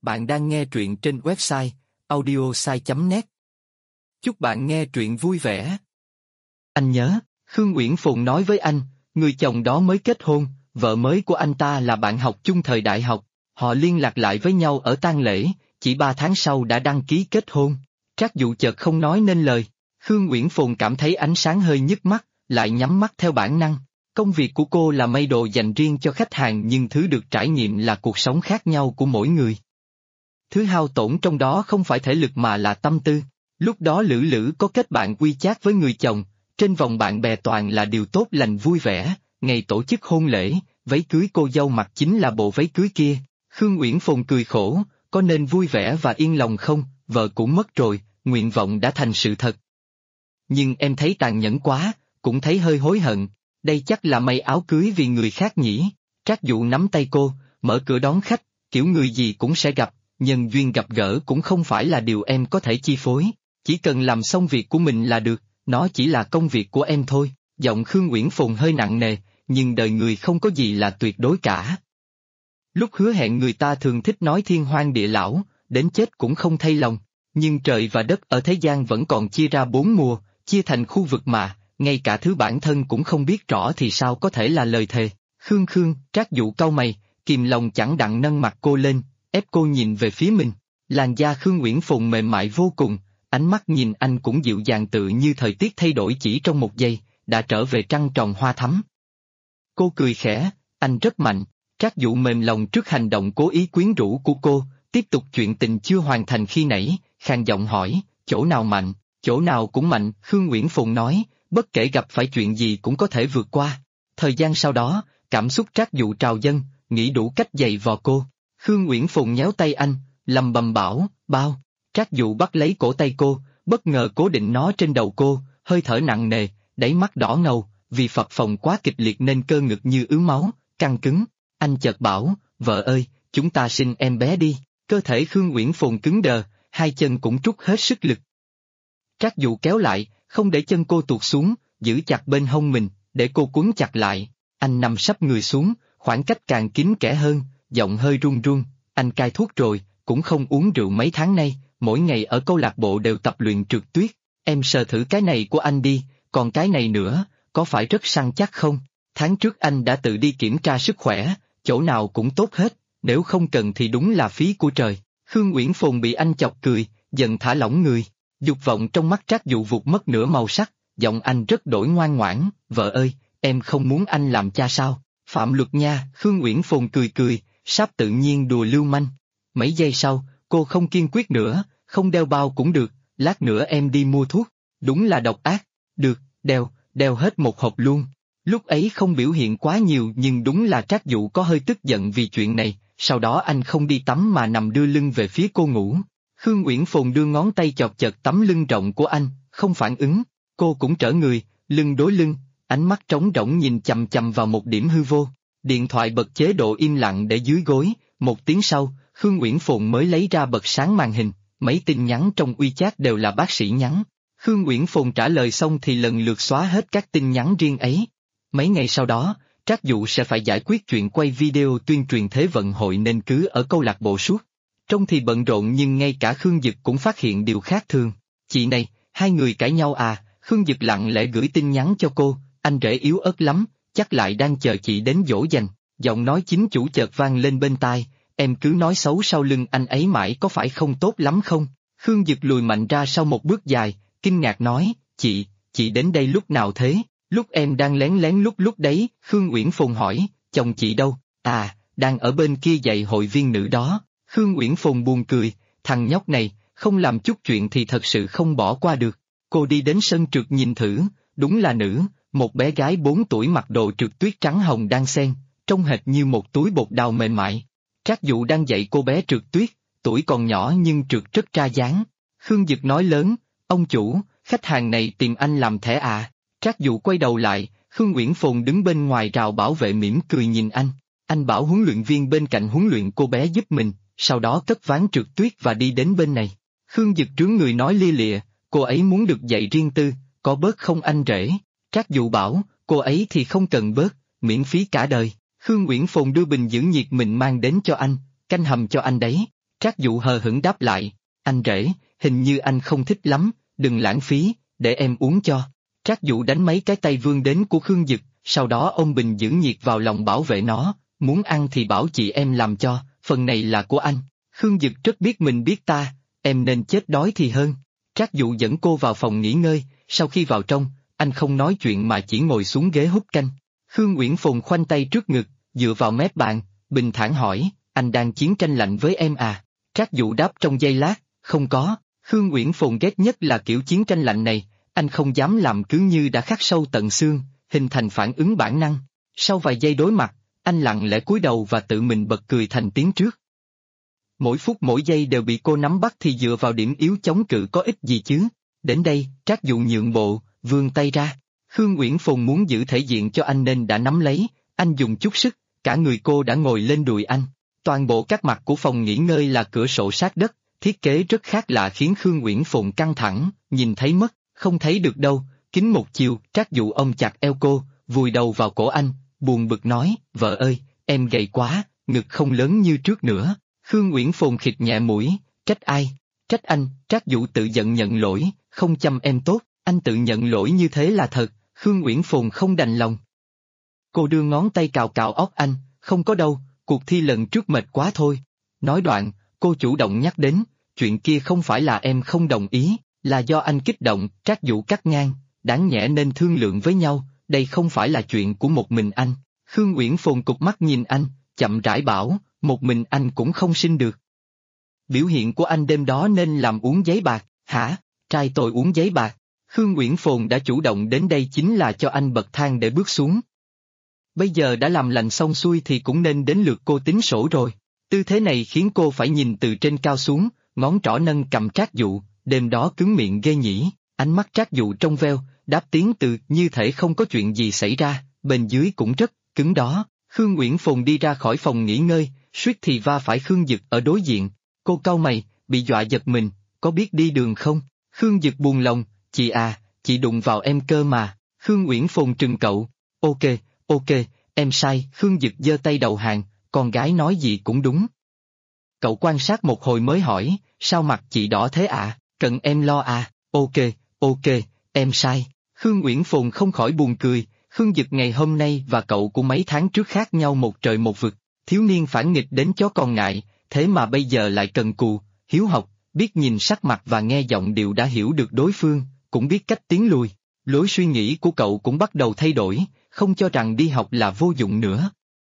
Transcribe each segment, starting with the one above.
Bạn đang nghe truyện trên website audiosai.net. Chúc bạn nghe truyện vui vẻ. Anh nhớ, Khương Uyển Phùng nói với anh, người chồng đó mới kết hôn, vợ mới của anh ta là bạn học chung thời đại học. Họ liên lạc lại với nhau ở tang lễ, chỉ 3 tháng sau đã đăng ký kết hôn. Trác Dụ chợt không nói nên lời. Khương Uyển Phùng cảm thấy ánh sáng hơi nhức mắt, lại nhắm mắt theo bản năng. Công việc của cô là may đồ dành riêng cho khách hàng, nhưng thứ được trải nghiệm là cuộc sống khác nhau của mỗi người. Thứ hao tổn trong đó không phải thể lực mà là tâm tư. Lúc đó Lữ Lữ có kết bạn WeChat với người chồng, trên vòng bạn bè toàn là điều tốt lành vui vẻ. Ngày tổ chức hôn lễ, váy cưới cô dâu mặc chính là bộ váy cưới kia. Khương Uyển Phùng cười khổ, có nên vui vẻ và yên lòng không, vợ cũng mất rồi, nguyện vọng đã thành sự thật. Nhưng em thấy tàn nhẫn quá, cũng thấy hơi hối hận, đây chắc là may áo cưới vì người khác nhỉ. Trác Dụ nắm tay cô, mở cửa đón khách, kiểu người gì cũng sẽ gặp, nhân duyên gặp gỡ cũng không phải là điều em có thể chi phối, chỉ cần làm xong việc của mình là được, nó chỉ là công việc của em thôi. Giọng Khương Uyển Phùng hơi nặng nề, nhưng đời người không có gì là tuyệt đối cả. Lúc hứa hẹn người ta thường thích nói thiên hoang địa lão, đến chết cũng không thay lòng, nhưng trời và đất ở thế gian vẫn còn chia ra 4 mùa, chia thành khu vực mà, ngay cả thứ bản thân cũng không biết rõ thì sao có thể là lời thề. Khương, Trác Dụ cau mày, kìm lòng chẳng đặng nâng mặt cô lên, ép cô nhìn về phía mình. Làn da Khương Uyển Phùng mềm mại vô cùng, ánh mắt nhìn anh cũng dịu dàng tự như thời tiết thay đổi chỉ trong một giây, đã trở về trăng tròn hoa thắm. Cô cười khẽ, anh rất mạnh. Trác Dụ mềm lòng trước hành động cố ý quyến rũ của cô, tiếp tục chuyện tình chưa hoàn thành khi nãy, khàn giọng hỏi, chỗ nào mạnh, chỗ nào cũng mạnh. Khương Uyển Phùng nói, bất kể gặp phải chuyện gì cũng có thể vượt qua. Thời gian sau đó, cảm xúc Trác Dụ trào dâng, nghĩ đủ cách giày vò cô. Khương Uyển Phùng nhéo tay anh, lầm bầm bảo, bao. Trác Dụ bắt lấy cổ tay cô, bất ngờ cố định nó trên đầu cô, hơi thở nặng nề, đáy mắt đỏ ngầu, vì phập phồng quá kịch liệt nên cơ ngực như ứ máu, căng cứng. Anh chợt bảo, vợ ơi, chúng ta sinh em bé đi. Cơ thể Khương Uyển Phùng cứng đờ, hai chân cũng trút hết sức lực. Trác Dụ kéo lại, không để chân cô tuột xuống, giữ chặt bên hông mình, để cô quấn chặt lại. Anh nằm sấp người xuống, khoảng cách càng kín kẽ hơn, giọng hơi run run. Anh cai thuốc rồi, cũng không uống rượu mấy tháng nay, mỗi ngày ở câu lạc bộ đều tập luyện trượt tuyết. Em sờ thử cái này của anh đi, còn cái này nữa, có phải rất săn chắc không? Tháng trước anh đã tự đi kiểm tra sức khỏe, chỗ nào cũng tốt hết, nếu không cần thì đúng là phí của trời. Khương Uyển Phùng bị anh chọc cười, dần thả lỏng người. Dục vọng trong mắt Trác Dụ vụt mất nửa màu sắc, giọng anh rất đổi ngoan ngoãn, vợ ơi, em không muốn anh làm cha sao? Phạm luật nha. Khương Uyển Phùng cười, sắp tự nhiên đùa lưu manh. Mấy giây sau, cô không kiên quyết nữa, không đeo bao cũng được, lát nữa em đi mua thuốc. Đúng là độc ác. Được, đeo hết một hộp luôn. Lúc ấy không biểu hiện quá nhiều nhưng đúng là Trác Dụ có hơi tức giận vì chuyện này, sau đó anh không đi tắm mà nằm đưa lưng về phía cô ngủ. Khương Uyển Phùng đưa ngón tay chọt chật tấm lưng rộng của anh, không phản ứng, cô cũng trở người, lưng đối lưng, ánh mắt trống rỗng nhìn chằm chằm vào một điểm hư vô. Điện thoại bật chế độ im lặng để dưới gối, 1 tiếng sau, Khương Uyển Phùng mới lấy ra bật sáng màn hình, mấy tin nhắn trong WeChat đều là bác sĩ nhắn. Khương Uyển Phùng trả lời xong thì lần lượt xóa hết các tin nhắn riêng ấy. Mấy ngày sau đó, Trác Dụ sẽ phải giải quyết chuyện quay video tuyên truyền thế vận hội nên cứ ở câu lạc bộ suốt. Trông thì bận rộn nhưng ngay cả Khương Dực cũng phát hiện điều khác thường. Chị này, hai người cãi nhau à? Khương Dực lặng lẽ gửi tin nhắn cho cô, anh rể yếu ớt lắm, chắc lại đang chờ chị đến dỗ dành. Giọng nói chính chủ chợt vang lên bên tai, em cứ nói xấu sau lưng anh ấy mãi có phải không tốt lắm không? Khương Dực lùi mạnh ra sau một bước dài, kinh ngạc nói, chị đến đây lúc nào thế? Lúc em đang lén lén lúc đấy. Khương Uyển Phùng hỏi, chồng chị đâu? À, đang ở bên kia dạy hội viên nữ đó. Khương Uyển Phùng buồn cười, thằng nhóc này, không làm chút chuyện thì thật sự không bỏ qua được. Cô đi đến sân trượt nhìn thử, đúng là nữ, một bé gái 4 tuổi mặc đồ trượt tuyết trắng hồng đan xen, trông hệt như một túi bột đào mềm mại. Trác Dụ đang dạy cô bé trượt tuyết, tuổi còn nhỏ nhưng trượt rất ra dáng. Khương Dực nói lớn, ông chủ, khách hàng này tìm anh làm thẻ à? Trác Dụ quay đầu lại, Khương Uyển Phùng đứng bên ngoài rào bảo vệ mỉm cười nhìn anh bảo huấn luyện viên bên cạnh huấn luyện cô bé giúp mình, sau đó cất ván trượt tuyết và đi đến bên này. Khương Dực trướng người nói lia lịa, cô ấy muốn được dạy riêng tư, có bớt không anh rể? Trác Dụ bảo, cô ấy thì không cần bớt, miễn phí cả đời. Khương Uyển Phùng đưa bình giữ nhiệt mình mang đến cho anh, canh hầm cho anh đấy. Trác Dụ hờ hững đáp lại, anh rể, hình như anh không thích lắm, đừng lãng phí, để em uống cho. Trác Dụ đánh mấy cái tay vươn đến của Khương Dực, sau đó ôm bình giữ nhiệt vào lòng bảo vệ nó, muốn ăn thì bảo chị em làm cho, phần này là của anh. Khương Dực rất biết mình biết ta, em nên chết đói thì hơn. Trác Dụ dẫn cô vào phòng nghỉ ngơi, sau khi vào trong, anh không nói chuyện mà chỉ ngồi xuống ghế hút canh. Khương Uyển Phồn khoanh tay trước ngực, dựa vào mép bàn, bình thản hỏi, anh đang chiến tranh lạnh với em à? Trác Dụ đáp trong giây lát, không có. Khương Uyển Phồn ghét nhất là kiểu chiến tranh lạnh này, anh không dám làm cứ như đã khắc sâu tận xương, hình thành phản ứng bản năng. Sau vài giây đối mặt, anh lặng lẽ cúi đầu và tự mình bật cười thành tiếng trước. Mỗi phút mỗi giây đều bị cô nắm bắt thì dựa vào điểm yếu chống cự có ích gì chứ? Đến đây, Trác Dụ nhượng bộ, vươn tay ra. Khương Uyển Phồn muốn giữ thể diện cho anh nên đã nắm lấy, anh dùng chút sức, cả người cô đã ngồi lên đùi anh. Toàn bộ các mặt của phòng nghỉ ngơi là cửa sổ sát đất, thiết kế rất khác lạ khiến Khương Uyển Phồn căng thẳng, nhìn thấy mất, không thấy được đâu, kính một chiều. Trác Dụ ôm chặt eo cô, vùi đầu vào cổ anh, buồn bực nói, vợ ơi, em gầy quá, ngực không lớn như trước nữa. Khương Uyển Phồn khịt nhẹ mũi, trách ai? Trách anh. Trác Dụ tự giận nhận lỗi, không chăm em tốt, anh tự nhận lỗi như thế là thật. Khương Uyển Phồn không đành lòng. Cô đưa ngón tay cào cào óc anh, không có đâu, cuộc thi lần trước mệt quá thôi. Nói đoạn, cô chủ động nhắc đến, chuyện kia không phải là em không đồng ý, là do anh kích động. Trác Dụ cắt ngang, đáng nhẽ nên thương lượng với nhau, đây không phải là chuyện của một mình anh. Khương Uyển Phồn cụp mắt nhìn anh, chậm rãi bảo, một mình anh cũng không sinh được. Biểu hiện của anh đêm đó nên làm uống giấy bạc, hả? Trai tôi uống giấy bạc. Khương Uyển Phồn đã chủ động đến đây chính là cho anh bậc thang để bước xuống. Bây giờ đã làm lành xong xuôi thì cũng nên đến lượt cô tính sổ rồi. Tư thế này khiến cô phải nhìn từ trên cao xuống, ngón trỏ nâng cầm Trác Dụ, đêm đó cứng miệng ghê nhỉ. Ánh mắt Trác Dụ trong veo, đáp tiếng từ như thể không có chuyện gì xảy ra, bên dưới cũng rất cứng đó. Khương Uyển Phồn đi ra khỏi phòng nghỉ ngơi, suýt thì va phải Khương Dực ở đối diện. Cô cau mày, bị dọa giật mình, có biết đi đường không? Khương Dực buồn lòng, chị à, chị đụng vào em cơ mà. Khương Uyển Phồn trừng cậu, ok, em sai. Khương Dực giơ tay đầu hàng, con gái nói gì cũng đúng. Cậu quan sát một hồi mới hỏi, sao mặt chị đỏ thế ạ? Cần em lo à? Ok, em sai. Khương Uyển Phồn không khỏi buồn cười, Khương Dực ngày hôm nay và cậu của mấy tháng trước khác nhau một trời một vực, thiếu niên phản nghịch đến chó con ngại, thế mà bây giờ lại cần cù, hiếu học, biết nhìn sắc mặt và nghe giọng điệu đã hiểu được đối phương, cũng biết cách tiến lùi. Lối suy nghĩ của cậu cũng bắt đầu thay đổi, không cho rằng đi học là vô dụng nữa.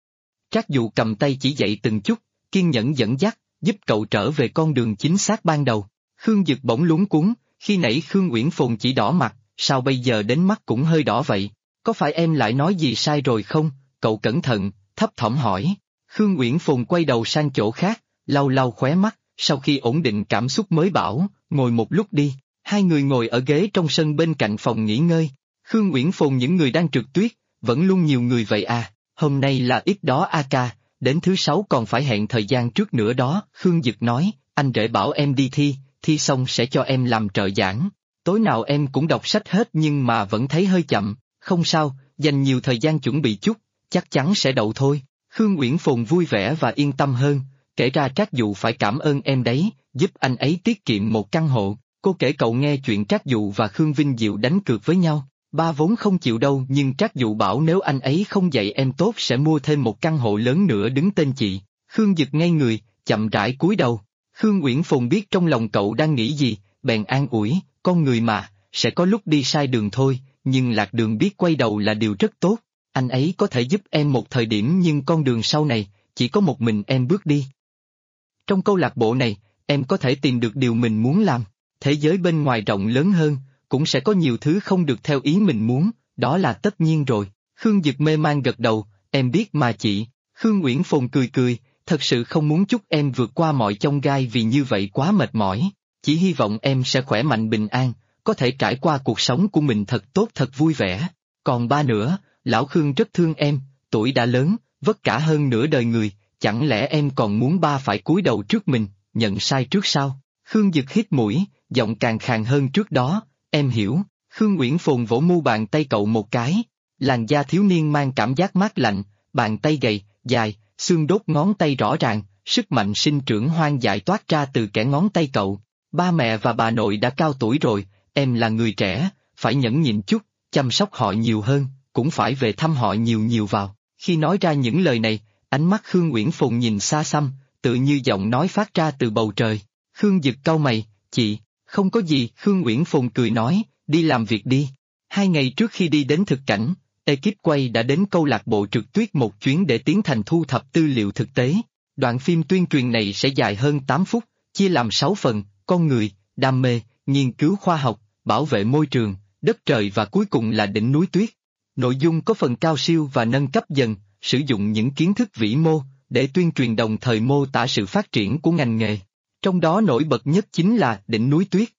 Trác Dụ cầm tay chỉ dạy từng chút, kiên nhẫn dẫn dắt, giúp cậu trở về con đường chính xác ban đầu. Khương Dực bỗng luống cuống, khi nãy Khương Uyển Phồn chỉ đỏ mặt, sao bây giờ đến mắt cũng hơi đỏ vậy? Có phải em lại nói gì sai rồi không? Cậu cẩn thận, thấp thỏm hỏi. Khương Uyển Phồn quay đầu sang chỗ khác, lau lau khóe mắt, sau khi ổn định cảm xúc mới bảo, ngồi một lúc đi. Hai người ngồi ở ghế trong sân bên cạnh phòng nghỉ ngơi. Khương Uyển Phồn những người đang trượt tuyết, vẫn luôn nhiều người vậy à, hôm nay là ít đó a ca, đến thứ sáu còn phải hẹn thời gian trước nữa đó. Khương Dực nói, anh rể bảo em đi thi xong sẽ cho em làm trợ giảng. Tối nào em cũng đọc sách hết nhưng mà vẫn thấy hơi chậm, không sao, dành nhiều thời gian chuẩn bị chút, chắc chắn sẽ đậu thôi. Khương Uyển Phồn vui vẻ và yên tâm hơn, kể ra Trác Dụ phải cảm ơn em đấy, giúp anh ấy tiết kiệm một căn hộ. Cô kể cậu nghe chuyện Trác Dụ và Khương Vinh Diệu đánh cược với nhau, ba vốn không chịu đâu nhưng Trác Dụ bảo nếu anh ấy không dạy em tốt sẽ mua thêm một căn hộ lớn nữa đứng tên chị. Khương Dực ngây người, chậm rãi cúi đầu. Khương Uyển Phồn biết trong lòng cậu đang nghĩ gì, bèn an ủi, con người mà, sẽ có lúc đi sai đường thôi, nhưng lạc đường biết quay đầu là điều rất tốt. Anh ấy có thể giúp em một thời điểm nhưng con đường sau này, chỉ có một mình em bước đi. Trong câu lạc bộ này, em có thể tìm được điều mình muốn làm. Thế giới bên ngoài rộng lớn hơn, cũng sẽ có nhiều thứ không được theo ý mình muốn, đó là tất nhiên rồi. Khương Dực mê man gật đầu, em biết mà chị. Khương Uyển Phồn cười, thật sự không muốn chúc em vượt qua mọi chông gai vì như vậy quá mệt mỏi. Chỉ hy vọng em sẽ khỏe mạnh bình an, có thể trải qua cuộc sống của mình thật tốt thật vui vẻ. Còn ba nữa, lão Khương rất thương em, tuổi đã lớn, vất cả hơn nửa đời người, chẳng lẽ em còn muốn ba phải cúi đầu trước mình, nhận sai trước sao? Khương Dực hít mũi, giọng càng khàn hơn trước đó, em hiểu. Khương Uyển Phồn vỗ mu bàn tay cậu một cái, làn da thiếu niên mang cảm giác mát lạnh, bàn tay gầy, dài, xương đốt ngón tay rõ ràng, sức mạnh sinh trưởng hoang dại toát ra từ kẽ ngón tay cậu. Ba mẹ và bà nội đã cao tuổi rồi, em là người trẻ, phải nhẫn nhịn chút, chăm sóc họ nhiều hơn, cũng phải về thăm họ nhiều nhiều vào. Khi nói ra những lời này, ánh mắt Khương Uyển Phùng nhìn xa xăm, tự như giọng nói phát ra từ bầu trời. Khương Dực cau mày, chị, không có gì, Khương Uyển Phùng cười nói, đi làm việc đi. 2 ngày trước khi đi đến thực cảnh, ekip quay đã đến câu lạc bộ trượt tuyết một chuyến để tiến hành thu thập tư liệu thực tế. Đoạn phim tuyên truyền này sẽ dài hơn 8 phút, chia làm 6 phần, con người, đam mê, nghiên cứu khoa học, bảo vệ môi trường, đất trời và cuối cùng là đỉnh núi tuyết. Nội dung có phần cao siêu và nâng cấp dần, sử dụng những kiến thức vĩ mô, để tuyên truyền đồng thời mô tả sự phát triển của ngành nghề. Trong đó nổi bật nhất chính là đỉnh núi tuyết.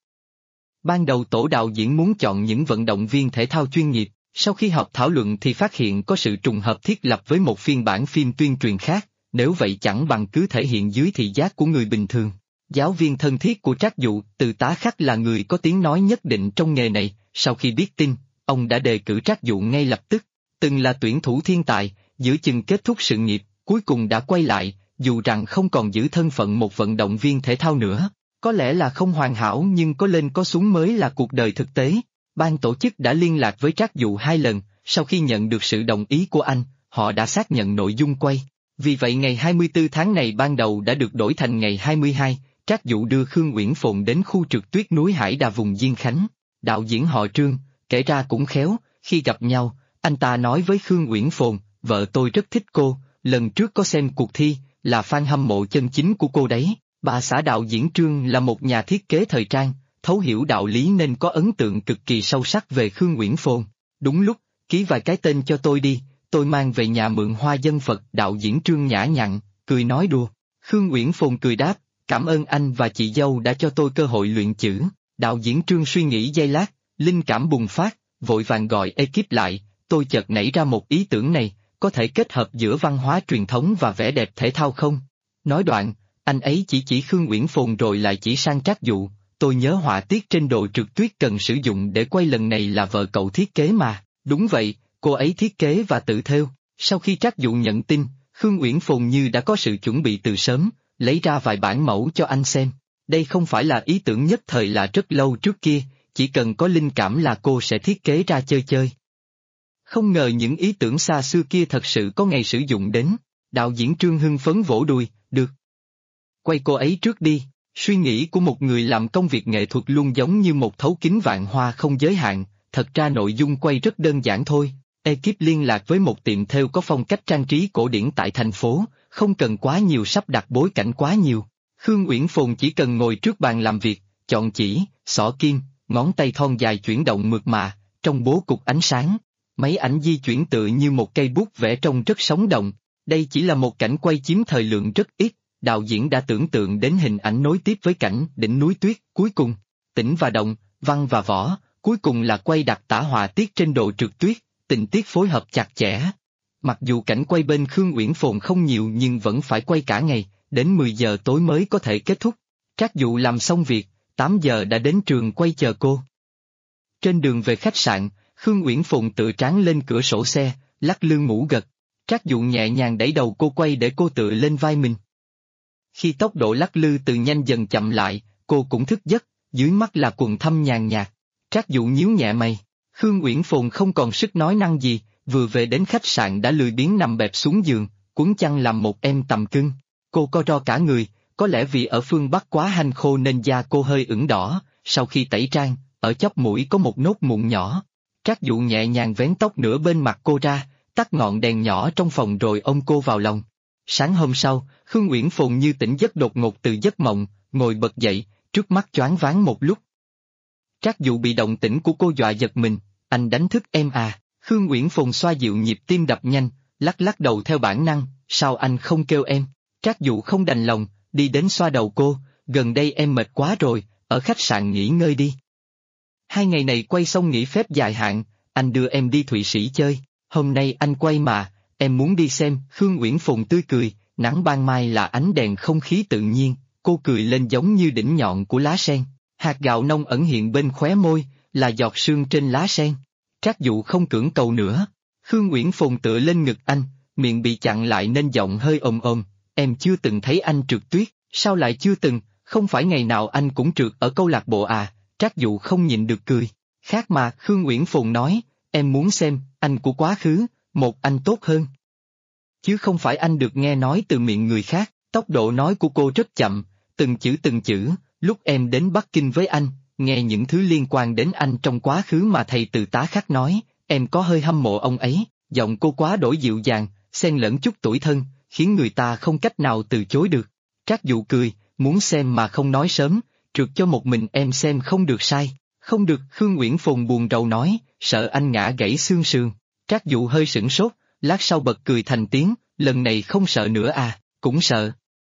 Ban đầu tổ đạo diễn muốn chọn những vận động viên thể thao chuyên nghiệp, sau khi họp thảo luận thì phát hiện có sự trùng hợp thiết lập với một phiên bản phim tuyên truyền khác, nếu vậy chẳng bằng cứ thể hiện dưới thị giác của người bình thường. Giáo viên thân thiết của Trác Dụ, Từ Tá Khắc là người có tiếng nói nhất định trong nghề này, sau khi biết tin, ông đã đề cử Trác Dụ ngay lập tức. Từng là tuyển thủ thiên tài, giữa chừng kết thúc sự nghiệp, cuối cùng đã quay lại, dù rằng không còn giữ thân phận một vận động viên thể thao nữa. Có lẽ là không hoàn hảo nhưng có lên có xuống mới là cuộc đời thực tế. Ban tổ chức đã liên lạc với Trác Dụ 2 lần, sau khi nhận được sự đồng ý của anh, họ đã xác nhận nội dung quay. Vì vậy ngày 24 tháng này ban đầu đã được đổi thành ngày 22, Trác Dụ đưa Khương Uyển Phồn đến khu trượt tuyết núi Hải Đà vùng Diên Khánh. Đạo diễn họ Trương, kể ra cũng khéo, khi gặp nhau, anh ta nói với Khương Uyển Phồn, vợ tôi rất thích cô, lần trước có xem cuộc thi, là fan hâm mộ chân chính của cô đấy. Bà xã đạo diễn Trương là một nhà thiết kế thời trang, thấu hiểu đạo lý nên có ấn tượng cực kỳ sâu sắc về Khương Uyển Phồn. Đúng lúc, ký vài cái tên cho tôi đi, tôi mang về nhà mượn hoa dân Phật. Đạo diễn Trương nhã nhặn, cười nói đùa. Khương Uyển Phồn cười đáp, cảm ơn anh và chị dâu đã cho tôi cơ hội luyện chữ. Đạo diễn Trương suy nghĩ giây lát, linh cảm bùng phát, vội vàng gọi ekip lại, tôi chợt nảy ra một ý tưởng này, có thể kết hợp giữa văn hóa truyền thống và vẻ đẹp thể thao không? Nói đoạn, anh ấy chỉ Khương Uyển Phồn rồi lại chỉ sang Trác Dụ, tôi nhớ họa tiết trên đồ trượt tuyết cần sử dụng để quay lần này là vợ cậu thiết kế mà. Đúng vậy, cô ấy thiết kế và tự thêu. Sau khi Trác Dụ nhận tin, Khương Uyển Phồn như đã có sự chuẩn bị từ sớm, lấy ra vài bản mẫu cho anh xem. Đây không phải là ý tưởng nhất thời là rất lâu trước kia, chỉ cần có linh cảm là cô sẽ thiết kế ra chơi chơi. Không ngờ những ý tưởng xa xưa kia thật sự có ngày sử dụng đến. Đạo diễn Trương hưng phấn vỗ đùi, được. Quay cô ấy trước đi. Suy nghĩ của một người làm công việc nghệ thuật luôn giống như một thấu kính vạn hoa không giới hạn, thật ra nội dung quay rất đơn giản thôi. Ekip liên lạc với một tiệm thêu có phong cách trang trí cổ điển tại thành phố, không cần quá nhiều sắp đặt bối cảnh quá nhiều. Khương Uyển Phồn chỉ cần ngồi trước bàn làm việc, chọn chỉ, xỏ kim, ngón tay thon dài chuyển động mượt mà, trong bố cục ánh sáng. Máy ảnh di chuyển tựa như một cây bút vẽ trông rất sống động. Đây chỉ là một cảnh quay chiếm thời lượng rất ít, đạo diễn đã tưởng tượng đến hình ảnh nối tiếp với cảnh đỉnh núi tuyết, cuối cùng, tĩnh và động, văn và võ, cuối cùng là quay đặc tả họa tiết trên đồ trượt tuyết, tình tiết phối hợp chặt chẽ. Mặc dù cảnh quay bên Khương Uyển Phồn không nhiều nhưng vẫn phải quay cả ngày, đến 10 giờ tối mới có thể kết thúc. Trác Dụ làm xong việc, 8 giờ đã đến trường quay chờ cô. Trên đường về khách sạn, Khương Uyển Phồn tựa trán lên cửa sổ xe, lắc lư ngủ gật. Trác Dụ nhẹ nhàng đẩy đầu cô quay để cô tựa lên vai mình. Khi tốc độ lắc lư từ nhanh dần chậm lại, cô cũng thức giấc, dưới mắt là quầng thâm nhàn nhạt. Trác Dụ nhíu nhẹ mày. Khương Uyển Phồn không còn sức nói năng gì, vừa về đến khách sạn đã lười biếng nằm bẹp xuống giường, quấn chăn làm một em tầm cưng. Cô co ro cả người, có lẽ vì ở phương Bắc quá hanh khô nên da cô hơi ửng đỏ, sau khi tẩy trang, ở chóp mũi có một nốt mụn nhỏ. Trác Dụ nhẹ nhàng vén tóc nửa bên mặt cô ra, tắt ngọn đèn nhỏ trong phòng rồi ôm cô vào lòng. Sáng hôm sau, Khương Uyển Phồn như tỉnh giấc đột ngột từ giấc mộng, ngồi bật dậy, trước mắt choáng váng một lúc. Trác Dụ bị động tĩnh của cô dọa giật mình, anh đánh thức em à? Khương Uyển Phồn xoa dịu nhịp tim đập nhanh, lắc lắc đầu theo bản năng, sao anh không kêu em? Trác Dụ không đành lòng, đi đến xoa đầu cô, gần đây em mệt quá rồi, ở khách sạn nghỉ ngơi đi. 2 ngày này quay xong nghỉ phép dài hạn, anh đưa em đi Thụy Sĩ chơi, hôm nay anh quay mà, em muốn đi xem. Khương Uyển Phồn tươi cười, nắng ban mai là ánh đèn không khí tự nhiên, cô cười lên giống như đỉnh nhọn của lá sen, hạt gạo nông ẩn hiện bên khóe môi, là giọt sương trên lá sen. Trác Dụ không cưỡng cầu nữa, Khương Uyển Phồn tựa lên ngực anh, miệng bị chặn lại nên giọng hơi ồm ồm, em chưa từng thấy anh trượt tuyết, sao lại chưa từng, không phải ngày nào anh cũng trượt ở câu lạc bộ à, Trác Dụ không nhịn được cười. Khác mà, Khương Uyển Phồn nói, em muốn xem, anh của quá khứ, một anh tốt hơn. Chứ không phải anh được nghe nói từ miệng người khác, tốc độ nói của cô rất chậm, từng chữ, lúc em đến Bắc Kinh với anh, nghe những thứ liên quan đến anh trong quá khứ mà thầy Từ Tá Khắc nói, em có hơi hâm mộ ông ấy, giọng cô quá đổi dịu dàng, xen lẫn chút tủi thân, khiến người ta không cách nào từ chối được. Trác Dụ cười, muốn xem mà không nói sớm, trượt cho một mình em xem không được sai. Không được, Khương Uyển Phồn buồn rầu nói, sợ anh ngã gãy xương sườn. Trác Dụ hơi sửng sốt, lát sau bật cười thành tiếng, lần này không sợ nữa à, cũng sợ.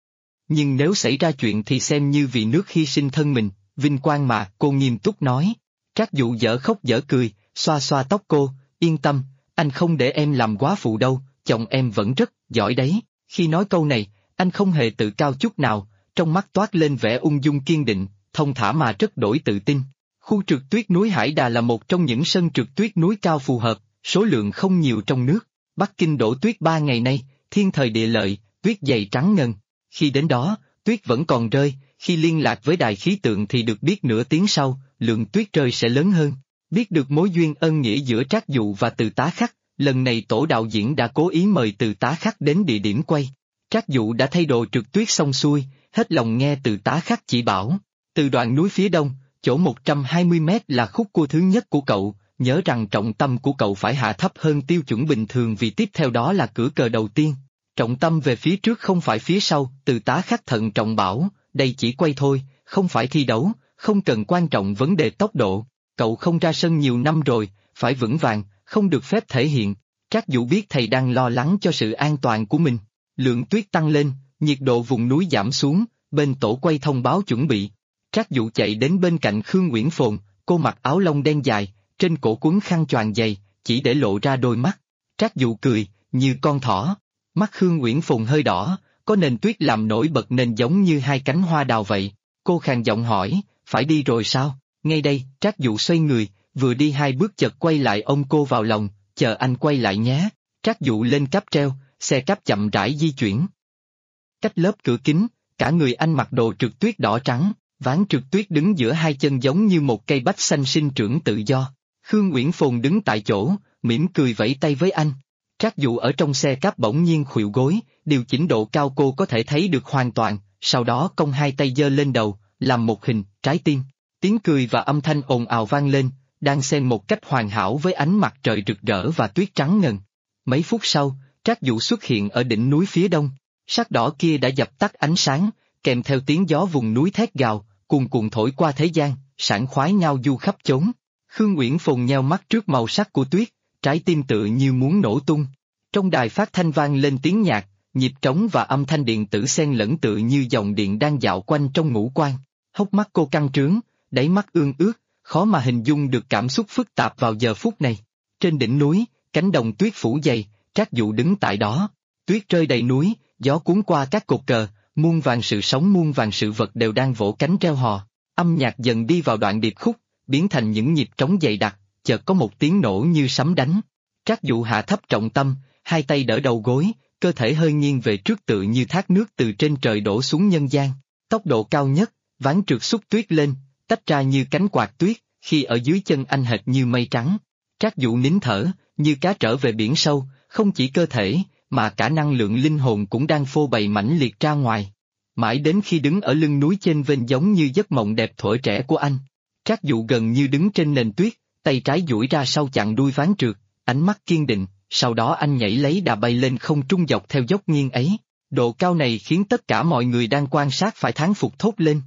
Nhưng nếu xảy ra chuyện thì xem như vì nước hy sinh thân mình, vinh quang mà, cô nghiêm túc nói. Trác Dụ dở khóc dở cười, xoa xoa tóc cô, yên tâm, anh không để em làm quá phụ đâu, chồng em vẫn rất giỏi đấy. Khi nói câu này, anh không hề tự cao chút nào, trong mắt toát lên vẻ ung dung kiên định, thông thả mà rất đổi tự tin. Khu trượt tuyết núi Hải Đà là một trong những sân trượt tuyết núi cao phù hợp, số lượng không nhiều trong nước. Bắc Kinh đổ tuyết 3 ngày nay, thiên thời địa lợi, tuyết dày trắng ngần. Khi đến đó, tuyết vẫn còn rơi, khi liên lạc với đài khí tượng thì được biết nửa tiếng sau, lượng tuyết rơi sẽ lớn hơn. Biết được mối duyên ân nghĩa giữa Trác Dụ và Từ Tá Khắc, lần này tổ đạo diễn đã cố ý mời Từ Tá Khắc đến địa điểm quay. Trác Dụ đã thay đồ trượt tuyết xong xuôi, hết lòng nghe Từ Tá Khắc chỉ bảo. Từ đoạn núi phía đông, chỗ 120 mét là khúc cua thứ nhất của cậu, nhớ rằng trọng tâm của cậu phải hạ thấp hơn tiêu chuẩn bình thường vì tiếp theo đó là cửa cờ đầu tiên. Trọng tâm về phía trước không phải phía sau, Từ Tá Khắc thận trọng bảo, đây chỉ quay thôi, không phải thi đấu, không cần quan trọng vấn đề tốc độ. Cậu không ra sân nhiều năm rồi, phải vững vàng, không được phép thể hiện. Trác Dụ biết thầy đang lo lắng cho sự an toàn của mình. Lượng tuyết tăng lên, nhiệt độ vùng núi giảm xuống, bên tổ quay thông báo chuẩn bị. Trác Dụ chạy đến bên cạnh Khương Uyển Phồn, cô mặc áo lông đen dài, trên cổ quấn khăn choàng dày, chỉ để lộ ra đôi mắt. Trác Dụ cười, như con thỏ. Mắt Khương Uyển Phồn hơi đỏ, có nền tuyết làm nổi bật nên giống như hai cánh hoa đào vậy. Cô khàn giọng hỏi, phải đi rồi sao? Ngay đây, Trác Dụ xoay người, vừa đi 2 bước chợt quay lại ôm cô vào lòng, chờ anh quay lại nhé. Trác Dụ lên cáp treo, xe cáp chậm rãi di chuyển. Cách lớp cửa kính, cả người anh mặc đồ trượt tuyết đỏ trắng, ván trượt tuyết đứng giữa hai chân giống như một cây bách xanh sinh trưởng tự do. Khương Uyển Phồn đứng tại chỗ, mỉm cười vẫy tay với anh. Trác Dụ ở trong xe cáp bỗng nhiên khuỵu gối, điều chỉnh độ cao cô có thể thấy được hoàn toàn, sau đó cong hai tay giơ lên đầu, làm một hình, trái tim. Tiếng cười và âm thanh ồn ào vang lên, đang xen một cách hoàn hảo với ánh mặt trời rực rỡ và tuyết trắng ngần. Mấy phút sau, Trác Dụ xuất hiện ở đỉnh núi phía đông, sắc đỏ kia đã dập tắt ánh sáng, kèm theo tiếng gió vùng núi thét gào, cuồn cuộn thổi qua thế gian, sảng khoái nhau du khắp chốn. Khương Uyển Phồn nheo mắt trước màu sắc của tuyết, trái tim tựa như muốn nổ tung. Trong đài phát thanh vang lên tiếng nhạc, nhịp trống và âm thanh điện tử xen lẫn tựa như dòng điện đang dạo quanh trong ngũ quan. Hốc mắt cô căng trướng, đáy mắt ương ướt, khó mà hình dung được cảm xúc phức tạp vào giờ phút này. Trên đỉnh núi, cánh đồng tuyết phủ dày, Trác Dụ đứng tại đó. Tuyết rơi đầy núi, gió cuốn qua các cột cờ, muôn vàn sự sống muôn vàn sự vật đều đang vỗ cánh reo hò. Âm nhạc dần đi vào đoạn điệp khúc, biến thành những nhịp trống dày đặc, chợt có một tiếng nổ như sấm đánh. Trác Dụ hạ thấp trọng tâm, hai tay đỡ đầu gối, cơ thể hơi nghiêng về trước tựa như thác nước từ trên trời đổ xuống nhân gian. Tốc độ cao nhất, ván trượt xúc tuyết lên, tách ra như cánh quạt tuyết, khi ở dưới chân anh hệt như mây trắng. Trác Dụ nín thở, như cá trở về biển sâu, không chỉ cơ thể, mà cả năng lượng linh hồn cũng đang phô bày mãnh liệt ra ngoài. Mãi đến khi đứng ở lưng núi chênh vênh giống như giấc mộng đẹp thuở trẻ của anh. Trác Dụ gần như đứng trên nền tuyết, tay trái duỗi ra sau chặn đuôi ván trượt, ánh mắt kiên định, sau đó anh nhảy lấy đà bay lên không trung dọc theo dốc nghiêng ấy. Độ cao này khiến tất cả mọi người đang quan sát phải thán phục thốt lên.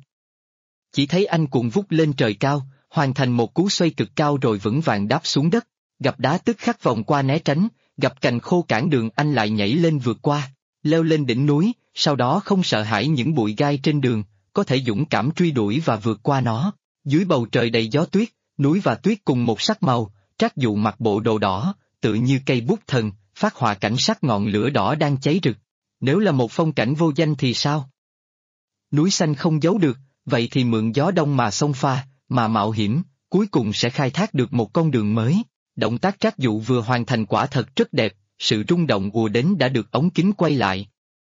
Chỉ thấy anh cuộn vút lên trời cao, hoàn thành một cú xoay cực cao rồi vững vàng đáp xuống đất, gặp đá tức khắc vòng qua né tránh, gặp cành khô cản đường anh lại nhảy lên vượt qua, leo lên đỉnh núi, sau đó không sợ hãi những bụi gai trên đường, có thể dũng cảm truy đuổi và vượt qua nó. Dưới bầu trời đầy gió tuyết, núi và tuyết cùng một sắc màu, Trác Dụ mặc bộ đồ đỏ, tự như cây bút thần, phát họa cảnh sắc ngọn lửa đỏ đang cháy rực. Nếu là một phong cảnh vô danh thì sao? Núi xanh không giấu được, vậy thì mượn gió đông mà xông pha, mà mạo hiểm, cuối cùng sẽ khai thác được một con đường mới. Động tác Trác Dụ vừa hoàn thành quả thật rất đẹp, sự rung động ùa đến đã được ống kính quay lại.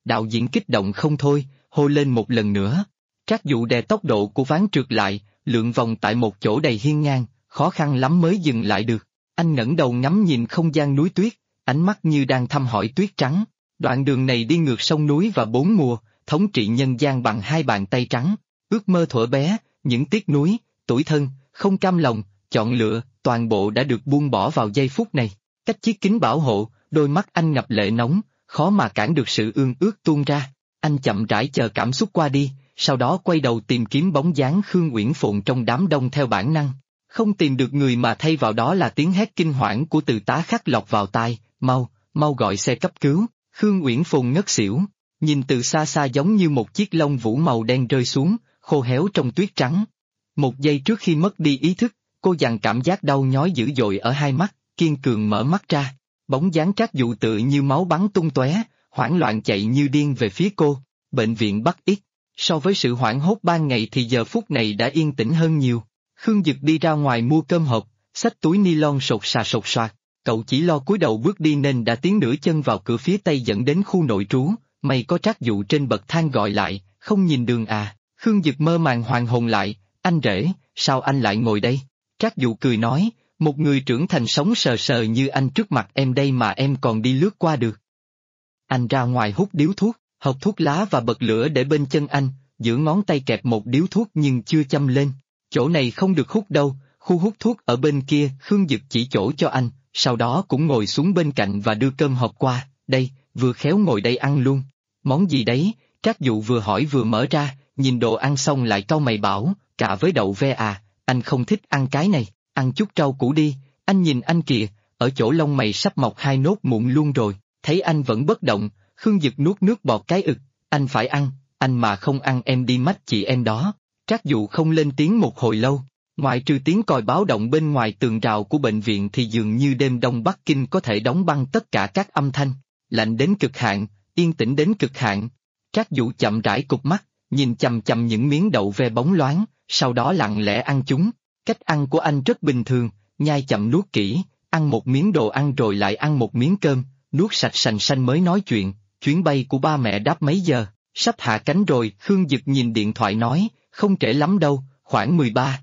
Đạo diễn kích động không thôi, hô lên một lần nữa. Trác Dụ đè tốc độ của ván trượt lại, lượn vòng tại một chỗ đầy hiên ngang, khó khăn lắm mới dừng lại được. Anh ngẩng đầu ngắm nhìn không gian núi tuyết, ánh mắt như đang thăm hỏi tuyết trắng. Đoạn đường này đi ngược sông núi và bốn mùa, thống trị nhân gian bằng hai bàn tay trắng. Ước mơ thuở bé, những tiếc nuối, tủi thân, không cam lòng, chọn lựa, toàn bộ đã được buông bỏ vào giây phút này. Cách chiếc kính bảo hộ, đôi mắt anh ngập lệ nóng, khó mà cản được sự ương ước tuôn ra. Anh chậm rãi chờ cảm xúc qua đi, sau đó quay đầu tìm kiếm bóng dáng Khương Uyển Phụng trong đám đông theo bản năng. Không tìm được người mà thay vào đó là tiếng hét kinh hoảng của Từ Tá Khắc lọt vào tai, mau gọi xe cấp cứu. Khương Uyển Phụng ngất xỉu, nhìn từ xa xa giống như một chiếc lông vũ màu đen rơi xuống, khô héo trong tuyết trắng. Một giây trước khi mất đi ý thức, cô dằn cảm giác đau nhói dữ dội ở hai mắt, kiên cường mở mắt ra. Bóng dáng Trác Dụ tựa như máu bắn tung tóe, hoảng loạn chạy như điên về phía cô. Bệnh viện Bắc X. So với sự hoảng hốt ban ngày thì giờ phút này đã yên tĩnh hơn nhiều. Khương Dực đi ra ngoài mua cơm hộp, xách túi ni lon sột soạt. Cậu chỉ lo cúi đầu bước đi nên đã tiến nửa chân vào cửa phía tây dẫn đến khu nội trú. May có Trác Dụ trên bậc thang gọi lại, không nhìn đường à. Khương Dực mơ màng hoàn hồn lại, anh rể, sao anh lại ngồi đây? Trác Dụ cười nói, một người trưởng thành sống sờ sờ như anh trước mặt em đây mà em còn đi lướt qua được. Anh ra ngoài hút điếu thuốc, hộp thuốc lá và bật lửa để bên chân anh, giữa ngón tay kẹp một điếu thuốc nhưng chưa châm lên. Chỗ này không được hút đâu, khu hút thuốc ở bên kia. Khương Dực chỉ chỗ cho anh, sau đó cũng ngồi xuống bên cạnh và đưa cơm hộp qua, đây, vừa khéo ngồi đây ăn luôn. Món gì đấy? Trác Dụ vừa hỏi vừa mở ra, nhìn đồ ăn xong lại cau mày bảo, cà với đậu ve à, anh không thích ăn cái này, ăn chút rau củ đi. Anh nhìn anh kìa, ở chỗ lông mày sắp mọc hai nốt mụn luôn rồi. Thấy anh vẫn bất động, Khương Dực nuốt nước bọt cái ực, anh phải ăn, anh mà không ăn em đi mách chị em đó. Trác Dụ không lên tiếng một hồi lâu, ngoại trừ tiếng còi báo động bên ngoài tường rào của bệnh viện thì dường như đêm đông Bắc Kinh có thể đóng băng tất cả các âm thanh, lạnh đến cực hạn, yên tĩnh đến cực hạn. Trác Dụ chậm rãi cụp mắt, nhìn chằm chằm những miếng đậu ve bóng loáng, sau đó lặng lẽ ăn chúng. Cách ăn của anh rất bình thường, nhai chậm nuốt kỹ, ăn một miếng đồ ăn rồi lại ăn một miếng cơm, nuốt sạch sành sanh mới nói chuyện. Chuyến bay của ba mẹ đáp mấy giờ? Sắp hạ cánh rồi. Khương Dực nhìn điện thoại nói, không trễ lắm đâu, khoảng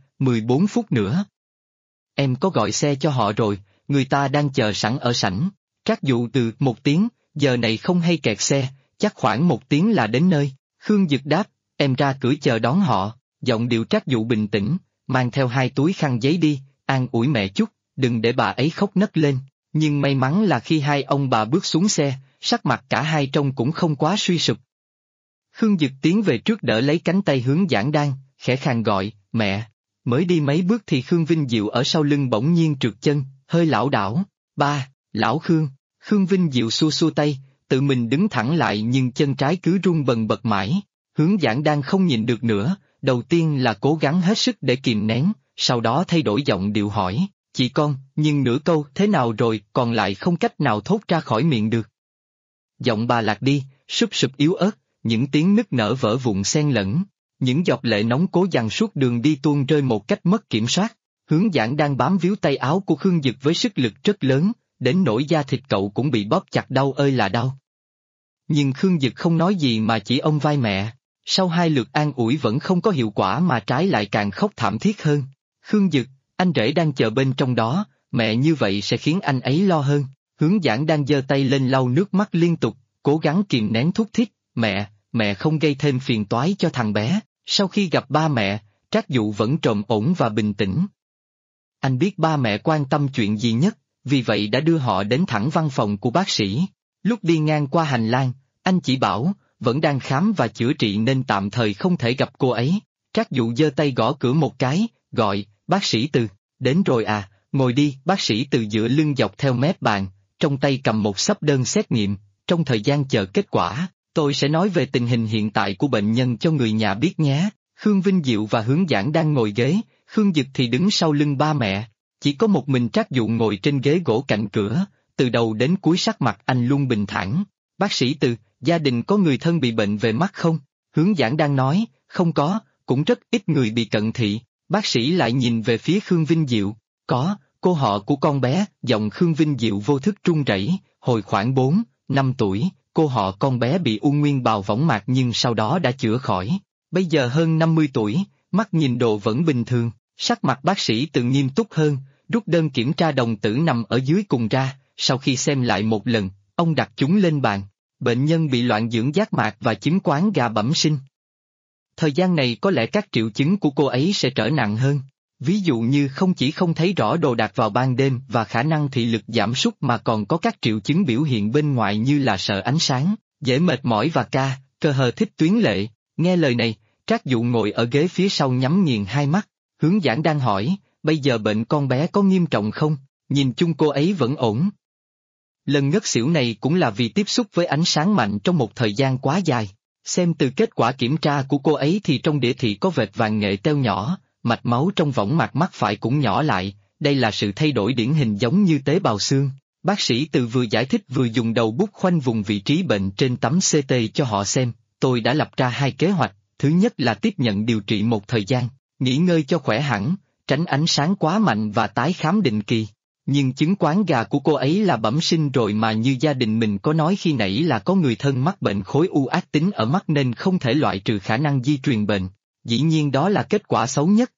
14 phút nữa. Em có gọi xe cho họ rồi, người ta đang chờ sẵn ở sảnh. Trác Dụ từ 1 tiếng, giờ này không hay kẹt xe, chắc khoảng 1 tiếng là đến nơi. Khương Dực đáp, em ra cửa chờ đón họ. Giọng điệu Trác Dụ bình tĩnh, mang theo 2 túi khăn giấy đi, an ủi mẹ chút, đừng để bà ấy khóc nấc lên. Nhưng may mắn là khi hai ông bà bước xuống xe, sắc mặt cả hai trông cũng không quá suy sụp. Khương Dực tiến về trước đỡ lấy cánh tay Hướng Giảng Đan, khẽ khàng gọi, mẹ. Mới đi mấy bước thì Khương Vinh Diệu ở sau lưng bỗng nhiên trượt chân, hơi lảo đảo. Ba, lão Khương. Khương Vinh Diệu xua xua tay, tự mình đứng thẳng lại nhưng chân trái cứ run bần bật mãi. Hướng Giảng Đan không nhịn được nữa, đầu tiên là cố gắng hết sức để kìm nén, sau đó thay đổi giọng điệu hỏi, chị con, nhưng nửa câu thế nào rồi còn lại không cách nào thốt ra khỏi miệng được. Giọng bà lạc đi, súp sụp yếu ớt, những tiếng nức nở vỡ vụn xen lẫn, những giọt lệ nóng cố dằn suốt đường đi tuôn rơi một cách mất kiểm soát. Hướng Giảng đang bám víu tay áo của Khương Dực với sức lực rất lớn, đến nỗi da thịt cậu cũng bị bóp chặt đau ơi là đau. Nhưng Khương Dực không nói gì mà chỉ ôm vai mẹ, sau 2 lượt an ủi vẫn không có hiệu quả mà trái lại càng khóc thảm thiết hơn. Khương Dực, anh rể đang chờ bên trong đó, mẹ như vậy sẽ khiến anh ấy lo hơn. Hướng Giảng đang giơ tay lên lau nước mắt liên tục, cố gắng kìm nén thúc thích, mẹ không gây thêm phiền toái cho thằng bé. Sau khi gặp ba mẹ, Trác Dụ vẫn trầm ổn và bình tĩnh. Anh biết ba mẹ quan tâm chuyện gì nhất, vì vậy đã đưa họ đến thẳng văn phòng của bác sĩ. Lúc đi ngang qua hành lang, anh chỉ bảo, vẫn đang khám và chữa trị nên tạm thời không thể gặp cô ấy. Trác Dụ giơ tay gõ cửa một cái, gọi, bác sĩ Từ, đến rồi à, ngồi đi. Bác sĩ Từ dựa lưng dọc theo mép bàn, trong tay cầm một xấp đơn xét nghiệm. Trong thời gian chờ kết quả, tôi sẽ nói về tình hình hiện tại của bệnh nhân cho người nhà biết nhé. Khương Vinh Diệu và Hướng Giảng đang ngồi ghế, Khương Dực thì đứng sau lưng ba mẹ. Chỉ có một mình Trác Dụ ngồi trên ghế gỗ cạnh cửa, từ đầu đến cuối sắc mặt anh luôn bình thản. Bác sĩ Từ, gia đình có người thân bị bệnh về mắt không? Hướng Giảng đang nói, không có, cũng rất ít người bị cận thị. Bác sĩ lại nhìn về phía Khương Vinh Diệu, có, cô họ của con bé. Giọng Khương Vinh Diệu vô thức run rẩy. Hồi khoảng 4, 5 tuổi, cô họ con bé bị u nguyên bào võng mạc nhưng sau đó đã chữa khỏi. Bây giờ hơn 50 tuổi, mắt nhìn độ vẫn bình thường, sắc mặt bác sĩ tự nghiêm túc hơn, rút đơn kiểm tra đồng tử nằm ở dưới cùng ra, sau khi xem lại một lần, ông đặt chúng lên bàn. Bệnh nhân bị loạn dưỡng giác mạc và chứng quáng gà bẩm sinh. Thời gian này có lẽ các triệu chứng của cô ấy sẽ trở nặng hơn. Ví dụ như không chỉ không thấy rõ đồ đạc vào ban đêm và khả năng thị lực giảm sút mà còn có các triệu chứng biểu hiện bên ngoài như là sợ ánh sáng, dễ mệt mỏi và cơ hờ thích tuyến lệ. Nghe lời này, Trác Dụ ngồi ở ghế phía sau nhắm nghiền hai mắt, hướng giảng đang hỏi, bây giờ bệnh con bé có nghiêm trọng không? Nhìn chung cô ấy vẫn ổn. Lần ngất xỉu này cũng là vì tiếp xúc với ánh sáng mạnh trong một thời gian quá dài. Xem từ kết quả kiểm tra của cô ấy thì trong đĩa thị có vệt vàng nghệ teo nhỏ, mạch máu trong võng mạc mắt phải cũng nhỏ lại, đây là sự thay đổi điển hình giống như tế bào xương. Bác sĩ Từ vừa giải thích vừa dùng đầu bút khoanh vùng vị trí bệnh trên tấm CT cho họ xem. Tôi đã lập ra 2 kế hoạch, thứ nhất là tiếp nhận điều trị một thời gian, nghỉ ngơi cho khỏe hẳn, tránh ánh sáng quá mạnh và tái khám định kỳ. Nhưng chứng quáng gà của cô ấy là bẩm sinh rồi mà như gia đình mình có nói khi nãy là có người thân mắc bệnh khối u ác tính ở mắt nên không thể loại trừ khả năng di truyền bệnh, dĩ nhiên đó là kết quả xấu nhất.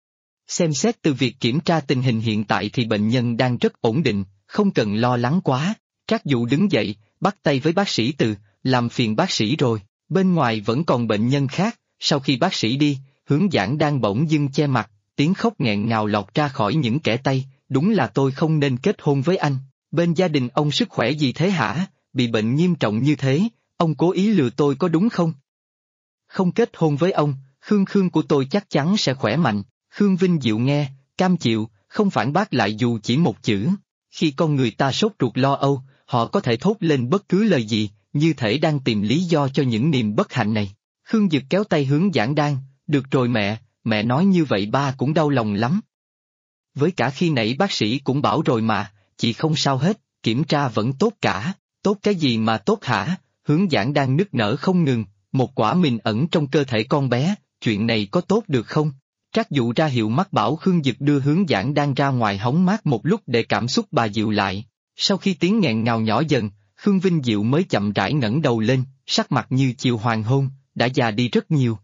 Xem xét từ việc kiểm tra tình hình hiện tại thì bệnh nhân đang rất ổn định, không cần lo lắng quá. Trác Dụ đứng dậy, bắt tay với bác sĩ Từ, làm phiền bác sĩ rồi, bên ngoài vẫn còn bệnh nhân khác. Sau khi bác sĩ đi, Hướng Giảng đang bỗng dưng che mặt, tiếng khóc nghẹn ngào lọt ra khỏi những kẽ tay. Đúng là tôi không nên kết hôn với anh, bên gia đình ông sức khỏe gì thế hả, bị bệnh nghiêm trọng như thế, ông cố ý lừa tôi có đúng không? Không kết hôn với ông, Khương của tôi chắc chắn sẽ khỏe mạnh. Khương Vinh Diệu nghe, cam chịu, không phản bác lại dù chỉ một chữ. Khi con người ta sốt ruột lo âu, họ có thể thốt lên bất cứ lời gì, như thể đang tìm lý do cho những niềm bất hạnh này. Khương Dực kéo tay Hướng Giảng Đan, được rồi mẹ nói như vậy ba cũng đau lòng lắm. Với cả khi nãy bác sĩ cũng bảo rồi mà, chị không sao hết, kiểm tra vẫn tốt cả, tốt cái gì mà tốt hả? Hướng Giảng đang nức nở không ngừng, một quả mìn ẩn trong cơ thể con bé, chuyện này có tốt được không? Trác Dụ ra hiệu mắt bảo Khương Dực đưa Hướng Giảng đang ra ngoài hóng mát một lúc để cảm xúc bà dịu lại. Sau khi tiếng nghẹn ngào nhỏ dần, Khương Vinh Diệu mới chậm rãi ngẩng đầu lên, sắc mặt như chiều hoàng hôn, đã già đi rất nhiều.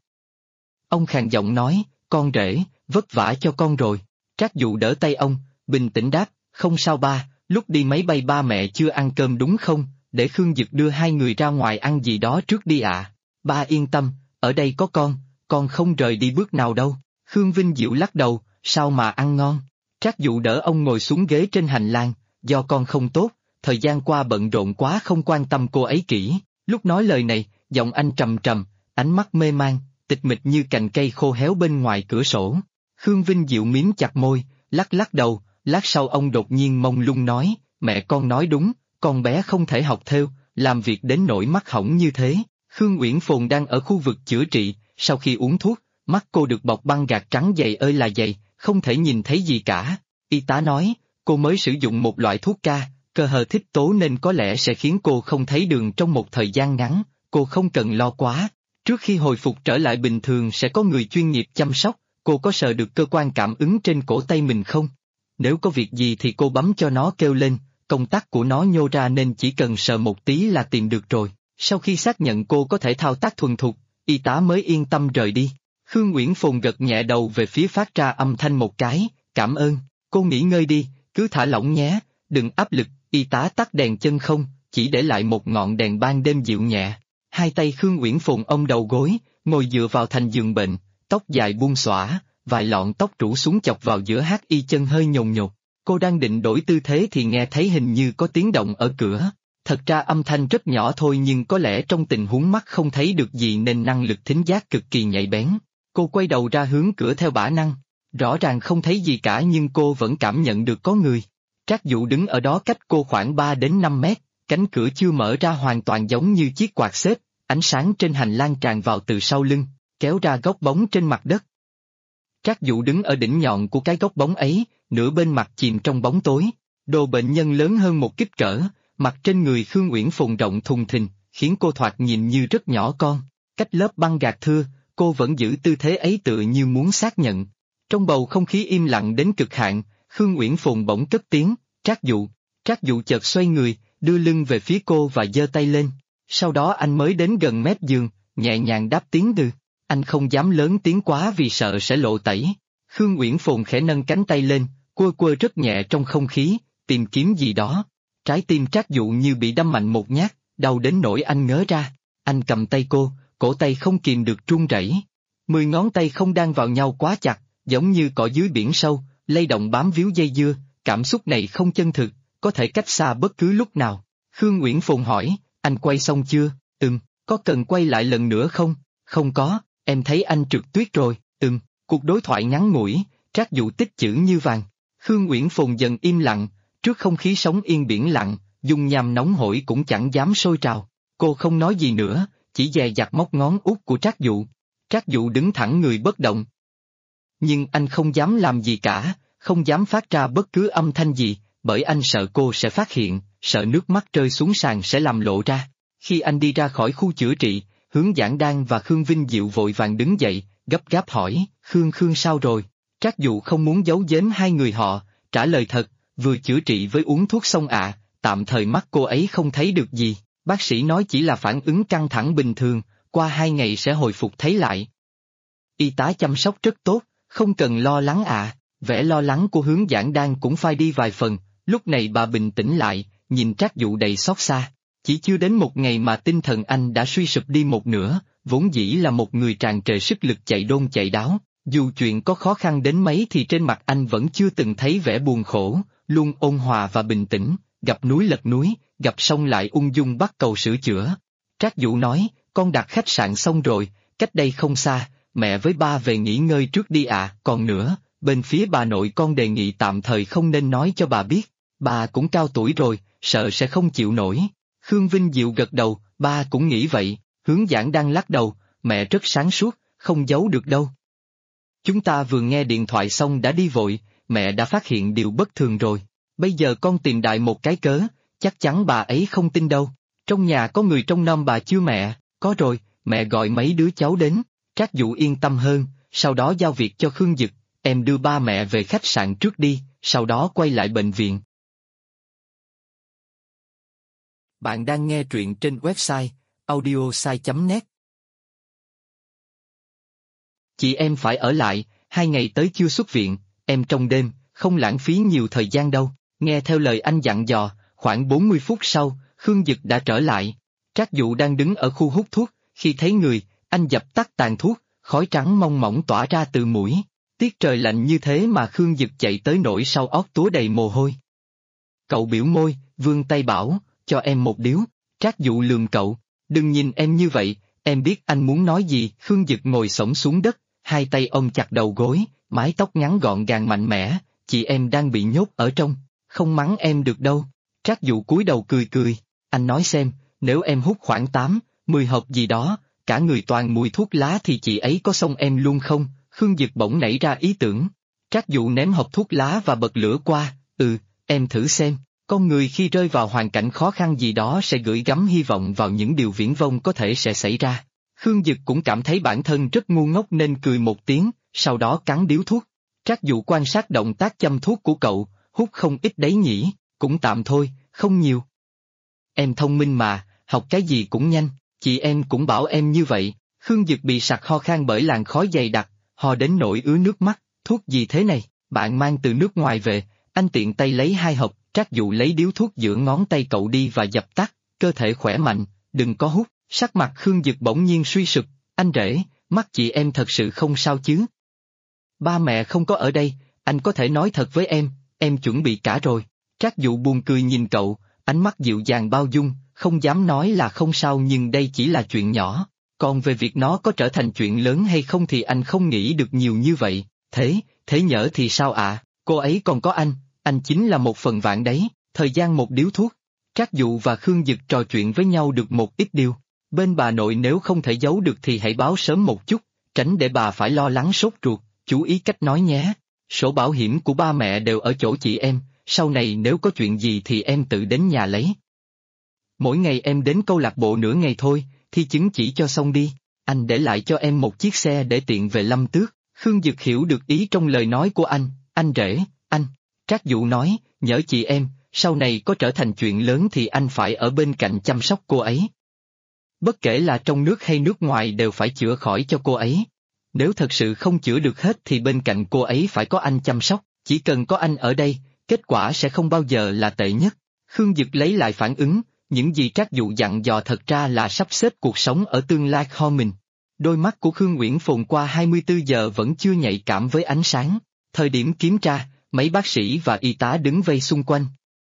Ông khàn giọng nói, con rể, vất vả cho con rồi. Trác Dụ đỡ tay ông, bình tĩnh đáp, không sao ba, lúc đi máy bay ba mẹ chưa ăn cơm đúng không, để Khương Dực đưa hai người ra ngoài ăn gì đó trước đi ạ. Ba yên tâm, ở đây có con không rời đi bước nào đâu. Khương Vinh Diệu lắc đầu, sao mà ăn ngon. Trác Dụ đỡ ông ngồi xuống ghế trên hành lang, do con không tốt, thời gian qua bận rộn quá không quan tâm cô ấy kỹ. Lúc nói lời này, giọng anh trầm trầm, ánh mắt mê man, tịch mịch như cành cây khô héo bên ngoài cửa sổ. Khương Vinh Diệu mím chặt môi, lắc đầu, lát sau ông đột nhiên mông lung nói, mẹ con nói đúng, con bé không thể học theo, làm việc đến nỗi mắt hỏng như thế. Khương Uyển Phồn đang ở khu vực chữa trị, sau khi uống thuốc, mắt cô được bọc băng gạc trắng dày ơi là dày, không thể nhìn thấy gì cả. Y tá nói, cô mới sử dụng một loại thuốc cơ hờ thích tố nên có lẽ sẽ khiến cô không thấy đường trong một thời gian ngắn, cô không cần lo quá. Trước khi hồi phục trở lại bình thường sẽ có người chuyên nghiệp chăm sóc, cô có sờ được cơ quan cảm ứng trên cổ tay mình không? Nếu có việc gì thì cô bấm cho nó kêu lên, công tắc của nó nhô ra nên chỉ cần sờ một tí là tìm được rồi. Sau khi xác nhận cô có thể thao tác thuần thục, y tá mới yên tâm rời đi. Khương Uyển Phồn gật nhẹ đầu về phía phát ra âm thanh một cái, cảm ơn, cô nghỉ ngơi đi, cứ thả lỏng nhé, đừng áp lực. Y tá tắt đèn chân không, chỉ để lại một ngọn đèn ban đêm dịu nhẹ. Hai tay Khương Uyển Phồn ôm đầu gối, ngồi dựa vào thành giường bệnh, tóc dài buông xõa, vài lọn tóc rủ xuống chọc vào giữa y chân hơi nhồn nhột. Cô đang định đổi tư thế thì nghe thấy hình như có tiếng động ở cửa. Thật ra âm thanh rất nhỏ thôi nhưng có lẽ trong tình huống mắt không thấy được gì nên năng lực thính giác cực kỳ nhạy bén. Cô quay đầu ra hướng cửa theo bản năng. Rõ ràng không thấy gì cả nhưng cô vẫn cảm nhận được có người. Trác Dụ đứng ở đó cách cô khoảng 3 đến 5 mét, cánh cửa chưa mở ra hoàn toàn giống như chiếc quạt xếp, ánh sáng trên hành lang tràn vào từ sau lưng, kéo ra góc bóng trên mặt đất. Trác Dụ đứng ở đỉnh nhọn của cái góc bóng ấy, nửa bên mặt chìm trong bóng tối. Đồ bệnh nhân lớn hơn một kích cỡ, mặt trên người Khương Uyển Phồn rộng thùng thình, khiến cô thoạt nhìn như rất nhỏ con. Cách lớp băng gạc thưa, cô vẫn giữ tư thế ấy tựa như muốn xác nhận. Trong bầu không khí im lặng đến cực hạn, Khương Uyển Phồn bỗng cất tiếng, Trác Dụ. Trác Dụ chợt xoay người, đưa lưng về phía cô và giơ tay lên. Sau đó anh mới đến gần mép giường, nhẹ nhàng đáp tiếng "đừ". Anh không dám lớn tiếng quá vì sợ sẽ lộ tẩy. Khương Uyển Phồn khẽ nâng cánh tay lên, quơ quơ rất nhẹ trong không khí, tìm kiếm gì đó. Trái tim Trác Dụ như bị đâm mạnh một nhát, đau đến nỗi anh ngớ ra. Anh cầm tay cô, cổ tay không kìm được run rẩy. 10 ngón tay không đan vào nhau quá chặt, giống như cỏ dưới biển sâu, lay động bám víu dây dưa, cảm xúc này không chân thực, có thể cách xa bất cứ lúc nào. Khương Uyển Phồn hỏi, anh quay xong chưa? Có cần quay lại lần nữa không? Không có, em thấy anh trượt tuyết rồi. Cuộc đối thoại ngắn ngủi, Trác Dụ tích chữ như vàng. Khương Uyển Phồn dần im lặng, trước không khí sóng yên biển lặng, dung nham nóng hổi cũng chẳng dám sôi trào. Cô không nói gì nữa, chỉ dè dặt móc ngón út của Trác Dụ. Trác Dụ đứng thẳng người bất động. Nhưng anh không dám làm gì cả, không dám phát ra bất cứ âm thanh gì, bởi anh sợ cô sẽ phát hiện, sợ nước mắt rơi xuống sàn sẽ làm lộ ra. Khi anh đi ra khỏi khu chữa trị, Hướng Giảng Đan và Khương Vinh Diệu vội vàng đứng dậy, gấp gáp hỏi, Khương sao rồi? Trác Dụ không muốn giấu giếm hai người họ, trả lời thật, vừa chữa trị với uống thuốc xong ạ, tạm thời mắt cô ấy không thấy được gì, bác sĩ nói chỉ là phản ứng căng thẳng bình thường, qua 2 ngày sẽ hồi phục thấy lại. Y tá chăm sóc rất tốt, không cần lo lắng ạ. Vẻ lo lắng của Hướng Giảng Đan cũng phai đi vài phần, lúc này bà bình tĩnh lại, nhìn Trác Dụ đầy xót xa. Chỉ chưa đến 1 ngày mà tinh thần anh đã suy sụp đi một nửa, vốn dĩ là một người tràn trề sức lực chạy đôn chạy đáo, dù chuyện có khó khăn đến mấy thì trên mặt anh vẫn chưa từng thấy vẻ buồn khổ, luôn ôn hòa và bình tĩnh, gặp núi lật núi, gặp sông lại ung dung bắt cầu sửa chữa. Trác Dụ nói, con đặt khách sạn xong rồi, cách đây không xa, mẹ với ba về nghỉ ngơi trước đi ạ. Còn nữa, bên phía bà nội con đề nghị tạm thời không nên nói cho bà biết, bà cũng cao tuổi rồi, sợ sẽ không chịu nổi. Khương Vinh Diệu gật đầu, ba cũng nghĩ vậy. Hướng Giảng đang lắc đầu, mẹ rất sáng suốt, không giấu được đâu. Chúng ta vừa nghe điện thoại xong đã đi vội, mẹ đã phát hiện điều bất thường rồi. Bây giờ con tìm đại một cái cớ, chắc chắn bà ấy không tin đâu. Trong nhà có người trông nom bà chưa mẹ? Có rồi, mẹ gọi mấy đứa cháu đến. Trác Dụ yên tâm hơn, sau đó giao việc cho Khương Dực, em đưa ba mẹ về khách sạn trước đi, sau đó quay lại bệnh viện. Bạn đang nghe truyện trên website audiosai.net. Chị em phải ở lại, 2 ngày tới chưa xuất viện, em trong đêm, không lãng phí nhiều thời gian đâu. Nghe theo lời anh dặn dò, khoảng 40 phút sau, Khương Dực đã trở lại. Trác Dụ đang đứng ở khu hút thuốc, khi thấy người, anh dập tắt tàn thuốc, khói trắng mong mỏng tỏa ra từ mũi. Tiết trời lạnh như thế mà Khương Dực chạy tới nỗi sau ót túa đầy mồ hôi. Cậu biểu môi, vươn tay bảo, cho em một điếu. Trác Dụ lườm cậu, đừng nhìn em như vậy, em biết anh muốn nói gì. Khương Dực ngồi xổm xuống đất, hai tay ôm chặt đầu gối, mái tóc ngắn gọn gàng mạnh mẽ, chị em đang bị nhốt ở trong, không mắng em được đâu. Trác Dụ cúi đầu cười cười, anh nói xem, nếu em hút khoảng 8-10 hộp gì đó, cả người toàn mùi thuốc lá thì chị ấy có xông em luôn không? Khương Dực bỗng nảy ra ý tưởng. Trác Dụ ném hộp thuốc lá và bật lửa qua, em thử xem. Con người khi rơi vào hoàn cảnh khó khăn gì đó sẽ gửi gắm hy vọng vào những điều viển vông có thể sẽ xảy ra. Khương Dực cũng cảm thấy bản thân rất ngu ngốc nên cười một tiếng, sau đó cắn điếu thuốc. Trác Dụ quan sát động tác châm thuốc của cậu, hút không ít đấy nhỉ, cũng tạm thôi, không nhiều. Em thông minh mà, học cái gì cũng nhanh, chị em cũng bảo em như vậy. Khương Dực bị sặc ho khan bởi làn khói dày đặc, ho đến nỗi ứa nước mắt, thuốc gì thế này, bạn mang từ nước ngoài về. Anh tiện tay lấy 2 hộp, Trác Dụ lấy điếu thuốc giữa ngón tay cậu đi và dập tắt, cơ thể khỏe mạnh, đừng có hút. Sắc mặt Khương Dực bỗng nhiên suy sụp, anh rể, mắt chị em thật sự không sao chứ? Ba mẹ không có ở đây, anh có thể nói thật với em chuẩn bị cả rồi. Trác Dụ buồn cười nhìn cậu, ánh mắt dịu dàng bao dung, không dám nói là không sao nhưng đây chỉ là chuyện nhỏ, còn về việc nó có trở thành chuyện lớn hay không thì anh không nghĩ được nhiều như vậy. Thế nhỡ thì sao ạ? Cô ấy còn có anh chính là 1/1000 đấy. Thời gian một điếu thuốc. Trác Dụ và Khương Dực trò chuyện với nhau được một ít điều. Bên bà nội nếu không thể giấu được thì hãy báo sớm một chút, tránh để bà phải lo lắng sốt ruột, chú ý cách nói nhé. Sổ bảo hiểm của ba mẹ đều ở chỗ chị em, sau này nếu có chuyện gì thì em tự đến nhà lấy. Mỗi ngày em đến câu lạc bộ nửa ngày thôi, thi chứng chỉ cho xong đi, anh để lại cho em một chiếc xe để tiện về Lâm Tước. Khương Dực hiểu được ý trong lời nói của anh rể, anh. Trác Dụ nói, nhớ chị em, sau này có trở thành chuyện lớn thì anh phải ở bên cạnh chăm sóc cô ấy. Bất kể là trong nước hay nước ngoài đều phải chữa khỏi cho cô ấy. Nếu thật sự không chữa được hết thì bên cạnh cô ấy phải có anh chăm sóc, chỉ cần có anh ở đây, kết quả sẽ không bao giờ là tệ nhất. Khương Dực lấy lại phản ứng, những gì Trác Dụ dặn dò thật ra là sắp xếp cuộc sống ở tương lai kho mình. Đôi mắt của Khương Uyển Phồn qua 24 giờ vẫn chưa nhạy cảm với ánh sáng. Thời điểm kiểm tra, mấy bác sĩ và y tá đứng vây xung quanh.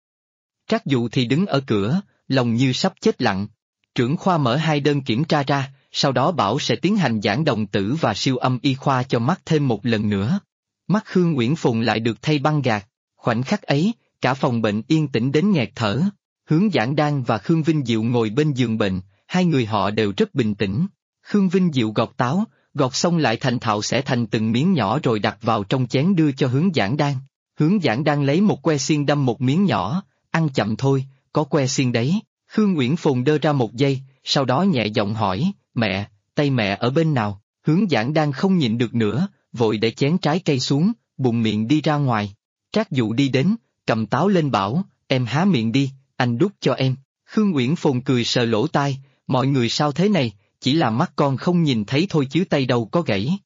Trác Dụ thì đứng ở cửa, lòng như sắp chết lặng. Trưởng khoa mở 2 đơn kiểm tra ra, sau đó bảo sẽ tiến hành giảng đồng tử và siêu âm y khoa cho mắt thêm một lần nữa. Mắt Khương Uyển Phồn lại được thay băng gạc. Khoảnh khắc ấy, cả phòng bệnh yên tĩnh đến nghẹt thở. Hướng Giảng Đan và Khương Vinh Diệu ngồi bên giường bệnh, hai người họ đều rất bình tĩnh. Khương Vinh Diệu gọt táo, gọt xong lại thành thạo xẻ thành từng miếng nhỏ rồi đặt vào trong chén đưa cho Hướng Giảng Đan. Hướng Giảng Đan lấy một que xiên đâm một miếng nhỏ, ăn chậm thôi, có que xiên đấy. Khương Uyển Phồn đơ ra một giây, sau đó nhẹ giọng hỏi, mẹ, tay mẹ ở bên nào? Hướng Giảng Đan không nhịn được nữa, vội để chén trái cây xuống, bụng miệng đi ra ngoài. Trác Dụ đi đến, cầm táo lên bảo, em há miệng đi, anh đút cho em. Khương Uyển Phồn cười sờ lỗ tai, mọi người sao thế này, chỉ là mắt con không nhìn thấy thôi chứ tay đâu có gãy.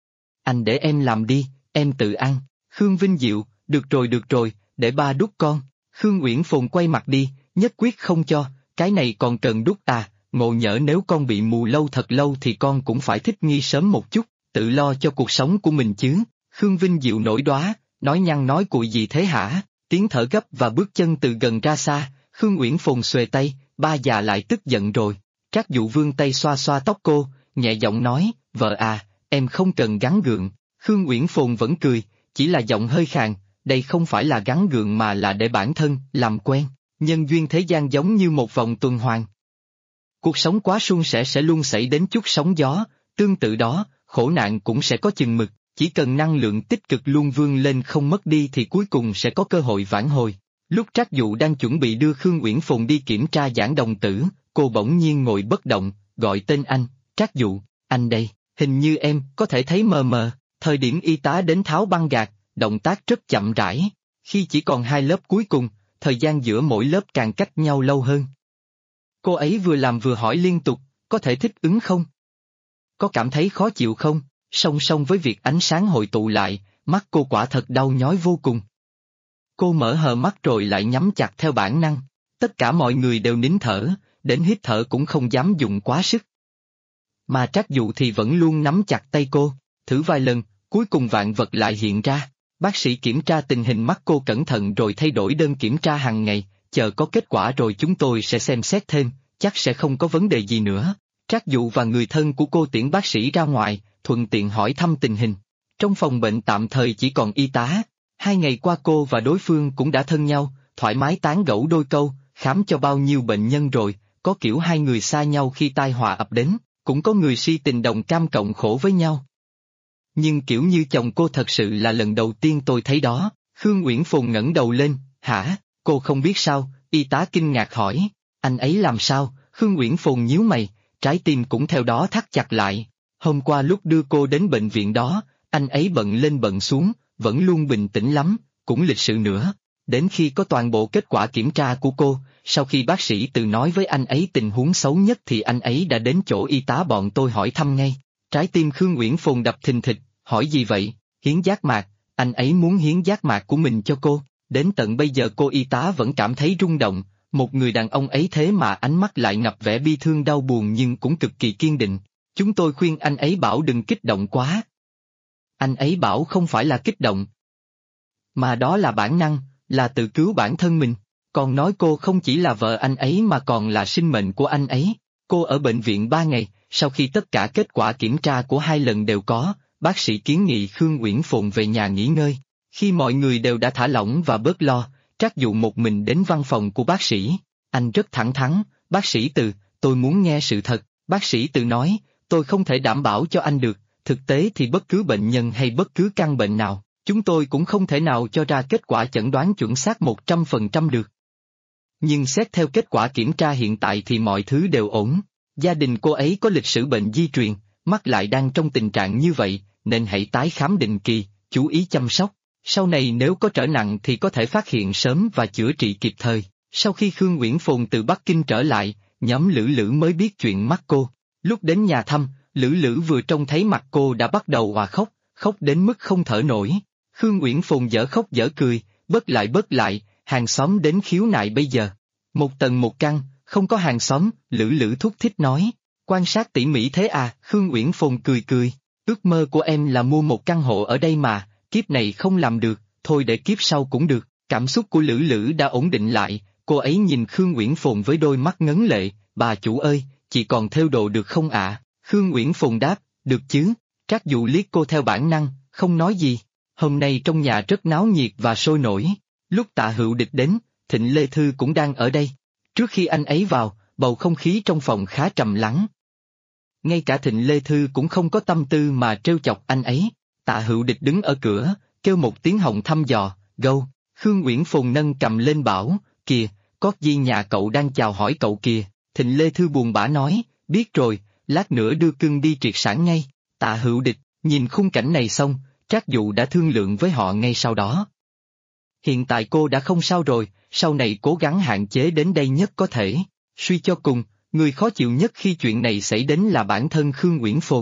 Anh để em làm đi, em tự ăn. Khương Vinh Diệu, được rồi, để ba đút con. Khương Uyển Phồn quay mặt đi, nhất quyết không cho, cái này còn cần đút à, ngộ nhỡ nếu con bị mù lâu thật lâu thì con cũng phải thích nghi sớm một chút, tự lo cho cuộc sống của mình chứ. Khương Vinh Diệu nổi đoá, nói nhăng nói cuội gì thế hả? Tiếng thở gấp và bước chân từ gần ra xa, Khương Uyển Phồn xuề tay, ba già lại tức giận rồi. Trác Dụ vươn tay xoa xoa tóc cô, nhẹ giọng nói, vợ à, em không cần gắng gượng. Khương Uyển Phồn vẫn cười, chỉ là giọng hơi khàn, đây không phải là gắng gượng mà là để bản thân, làm quen. Nhân duyên thế gian giống như một vòng tuần hoàn. Cuộc sống quá suôn sẻ sẽ luôn xảy đến chút sóng gió, tương tự đó, khổ nạn cũng sẽ có chừng mực, chỉ cần năng lượng tích cực luôn vươn lên không mất đi thì cuối cùng sẽ có cơ hội vãn hồi. Lúc Trác Dụ đang chuẩn bị đưa Khương Uyển Phồn đi kiểm tra giảng đồng tử, cô bỗng nhiên ngồi bất động, gọi tên anh, Trác Dụ, anh đây, hình như em có thể thấy mờ mờ. Thời điểm y tá đến tháo băng gạc, động tác rất chậm rãi, khi chỉ còn 2 lớp cuối cùng, thời gian giữa mỗi lớp càng cách nhau lâu hơn. Cô ấy vừa làm vừa hỏi liên tục, có thể thích ứng không? Có cảm thấy khó chịu không? Song song với việc ánh sáng hội tụ lại, mắt cô quả thật đau nhói vô cùng. Cô mở hờ mắt rồi lại nhắm chặt theo bản năng. Tất cả mọi người đều nín thở, đến hít thở cũng không dám dùng quá sức. Mà Trác Dụ thì vẫn luôn nắm chặt tay cô, thử vài lần, cuối cùng vạn vật lại hiện ra. Bác sĩ kiểm tra tình hình mắt cô cẩn thận rồi thay đổi đơn kiểm tra hàng ngày, chờ có kết quả rồi chúng tôi sẽ xem xét thêm, chắc sẽ không có vấn đề gì nữa. Trác Dụ và người thân của cô tiễn bác sĩ ra ngoài, thuận tiện hỏi thăm tình hình. Trong phòng bệnh tạm thời chỉ còn y tá. 2 ngày qua cô và đối phương cũng đã thân nhau, thoải mái tán gẫu đôi câu, khám cho bao nhiêu bệnh nhân rồi, có kiểu hai người xa nhau khi tai họa ập đến, cũng có người si tình đồng cam cộng khổ với nhau. Nhưng kiểu như chồng cô thật sự là lần đầu tiên tôi thấy đó. Khương Uyển Phồn ngẩng đầu lên, hả, cô không biết sao? Y tá kinh ngạc hỏi, anh ấy làm sao? Khương Uyển Phồn nhíu mày, trái tim cũng theo đó thắt chặt lại. Hôm qua lúc đưa cô đến bệnh viện đó, anh ấy bận lên bận xuống, vẫn luôn bình tĩnh lắm, cũng lịch sự nữa. Đến khi có toàn bộ kết quả kiểm tra của cô, sau khi bác sĩ tự nói với anh ấy tình huống xấu nhất thì anh ấy đã đến chỗ y tá bọn tôi hỏi thăm ngay. Trái tim Khương Uyển Phồn đập thình thịch, hỏi gì vậy? Hiến giác mạc, anh ấy muốn hiến giác mạc của mình cho cô. Đến tận bây giờ cô y tá vẫn cảm thấy rung động, một người đàn ông ấy thế mà ánh mắt lại ngập vẻ bi thương đau buồn nhưng cũng cực kỳ kiên định. Chúng tôi khuyên anh ấy bảo đừng kích động quá. Anh ấy bảo không phải là kích động, mà đó là bản năng, là tự cứu bản thân mình. Còn nói cô không chỉ là vợ anh ấy mà còn là sinh mệnh của anh ấy. Cô ở bệnh viện 3 ngày, sau khi tất cả kết quả kiểm tra của 2 lần đều có, bác sĩ kiến nghị Khương Uyển Phồn về nhà nghỉ ngơi. Khi mọi người đều đã thả lỏng và bớt lo, Trác Dụ một mình đến văn phòng của bác sĩ. Anh rất thẳng thắn, bác sĩ Từ, tôi muốn nghe sự thật. Bác sĩ Từ nói, tôi không thể đảm bảo cho anh được, thực tế thì bất cứ bệnh nhân hay bất cứ căn bệnh nào, chúng tôi cũng không thể nào cho ra kết quả chẩn đoán chuẩn xác 100% được. Nhưng xét theo kết quả kiểm tra hiện tại thì mọi thứ đều ổn. Gia đình cô ấy có lịch sử bệnh di truyền, mắt lại đang trong tình trạng như vậy, nên hãy tái khám định kỳ, chú ý chăm sóc. Sau này nếu có trở nặng thì có thể phát hiện sớm và chữa trị kịp thời. Sau khi Khương Uyển Phồn từ Bắc Kinh trở lại, nhóm Lữ Lữ mới biết chuyện mắt cô. Lúc đến nhà thăm, Lữ Lữ vừa trông thấy mặt cô đã bắt đầu òa khóc, khóc đến mức không thở nổi. Khương Uyển Phùng dở khóc dở cười, bớt lại, hàng xóm đến khiếu nại bây giờ. Một tầng một căn, không có hàng xóm, Lữ Lữ thúc thích nói. Quan sát tỉ mỉ thế à, Khương Uyển Phùng cười. Ước mơ của em là mua một căn hộ ở đây mà, kiếp này không làm được, thôi để kiếp sau cũng được. Cảm xúc của Lữ Lữ đã ổn định lại, cô ấy nhìn Khương Uyển Phùng với đôi mắt ngấn lệ, bà chủ ơi, chị còn thêu đồ được không ạ? Khương Uyển Phùng đáp, được chứ. Trác Dụ liếc cô theo bản năng, không nói gì. Hôm nay trong nhà rất náo nhiệt và sôi nổi. Lúc Tạ Hữu Địch đến, Thịnh Lê Thư cũng đang ở đây. Trước khi anh ấy vào, bầu không khí trong phòng khá trầm lắng. Ngay cả Thịnh Lê Thư cũng không có tâm tư mà trêu chọc anh ấy. Tạ Hữu Địch đứng ở cửa, kêu một tiếng họng thăm dò, gâu. Khương Uyển Phùng nâng cầm lên bảo, kìa, có gì nhà cậu đang chào hỏi cậu kìa. Thịnh Lê Thư buồn bã nói, biết rồi, lát nữa đưa cưng đi triệt sản ngay. Tạ Hữu Địch, nhìn khung cảnh này xong, Trác Dụ đã thương lượng với họ ngay sau đó. Hiện tại cô đã không sao rồi, sau này cố gắng hạn chế đến đây nhất có thể. Suy cho cùng, người khó chịu nhất khi chuyện này xảy đến là bản thân Khương Uyển Phùng.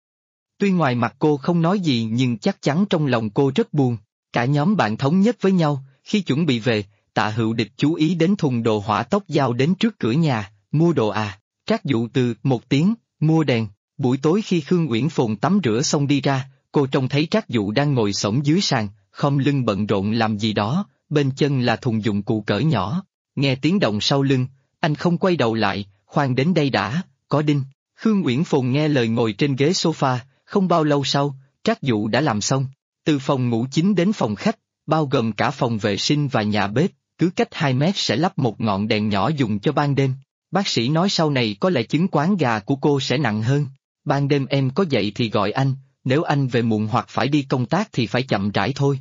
Tuy ngoài mặt cô không nói gì nhưng chắc chắn trong lòng cô rất buồn. Cả nhóm bạn thống nhất với nhau, khi chuẩn bị về, Tạ Hữu Địch chú ý đến thùng đồ hỏa tốc giao đến trước cửa nhà, mua đồ à. Trác Dụ từ một tiếng, mua đèn. Buổi tối khi Khương Uyển Phùng tắm rửa xong đi ra, cô trông thấy Trác Dụ đang ngồi xổm dưới sàn, khom lưng bận rộn làm gì đó, bên chân là thùng dụng cụ cỡ nhỏ. Nghe tiếng động sau lưng, anh không quay đầu lại, khoan đến đây đã, có đinh. Khương Uyển Phùng nghe lời ngồi trên ghế sofa, không bao lâu sau, Trác Dụ đã làm xong. Từ phòng ngủ chính đến phòng khách, bao gồm cả phòng vệ sinh và nhà bếp, cứ cách 2 mét sẽ lắp một ngọn đèn nhỏ dùng cho ban đêm. Bác sĩ nói sau này có lẽ chứng quán gà của cô sẽ nặng hơn. Ban đêm em có dậy thì gọi anh, nếu anh về muộn hoặc phải đi công tác thì phải chậm rãi thôi.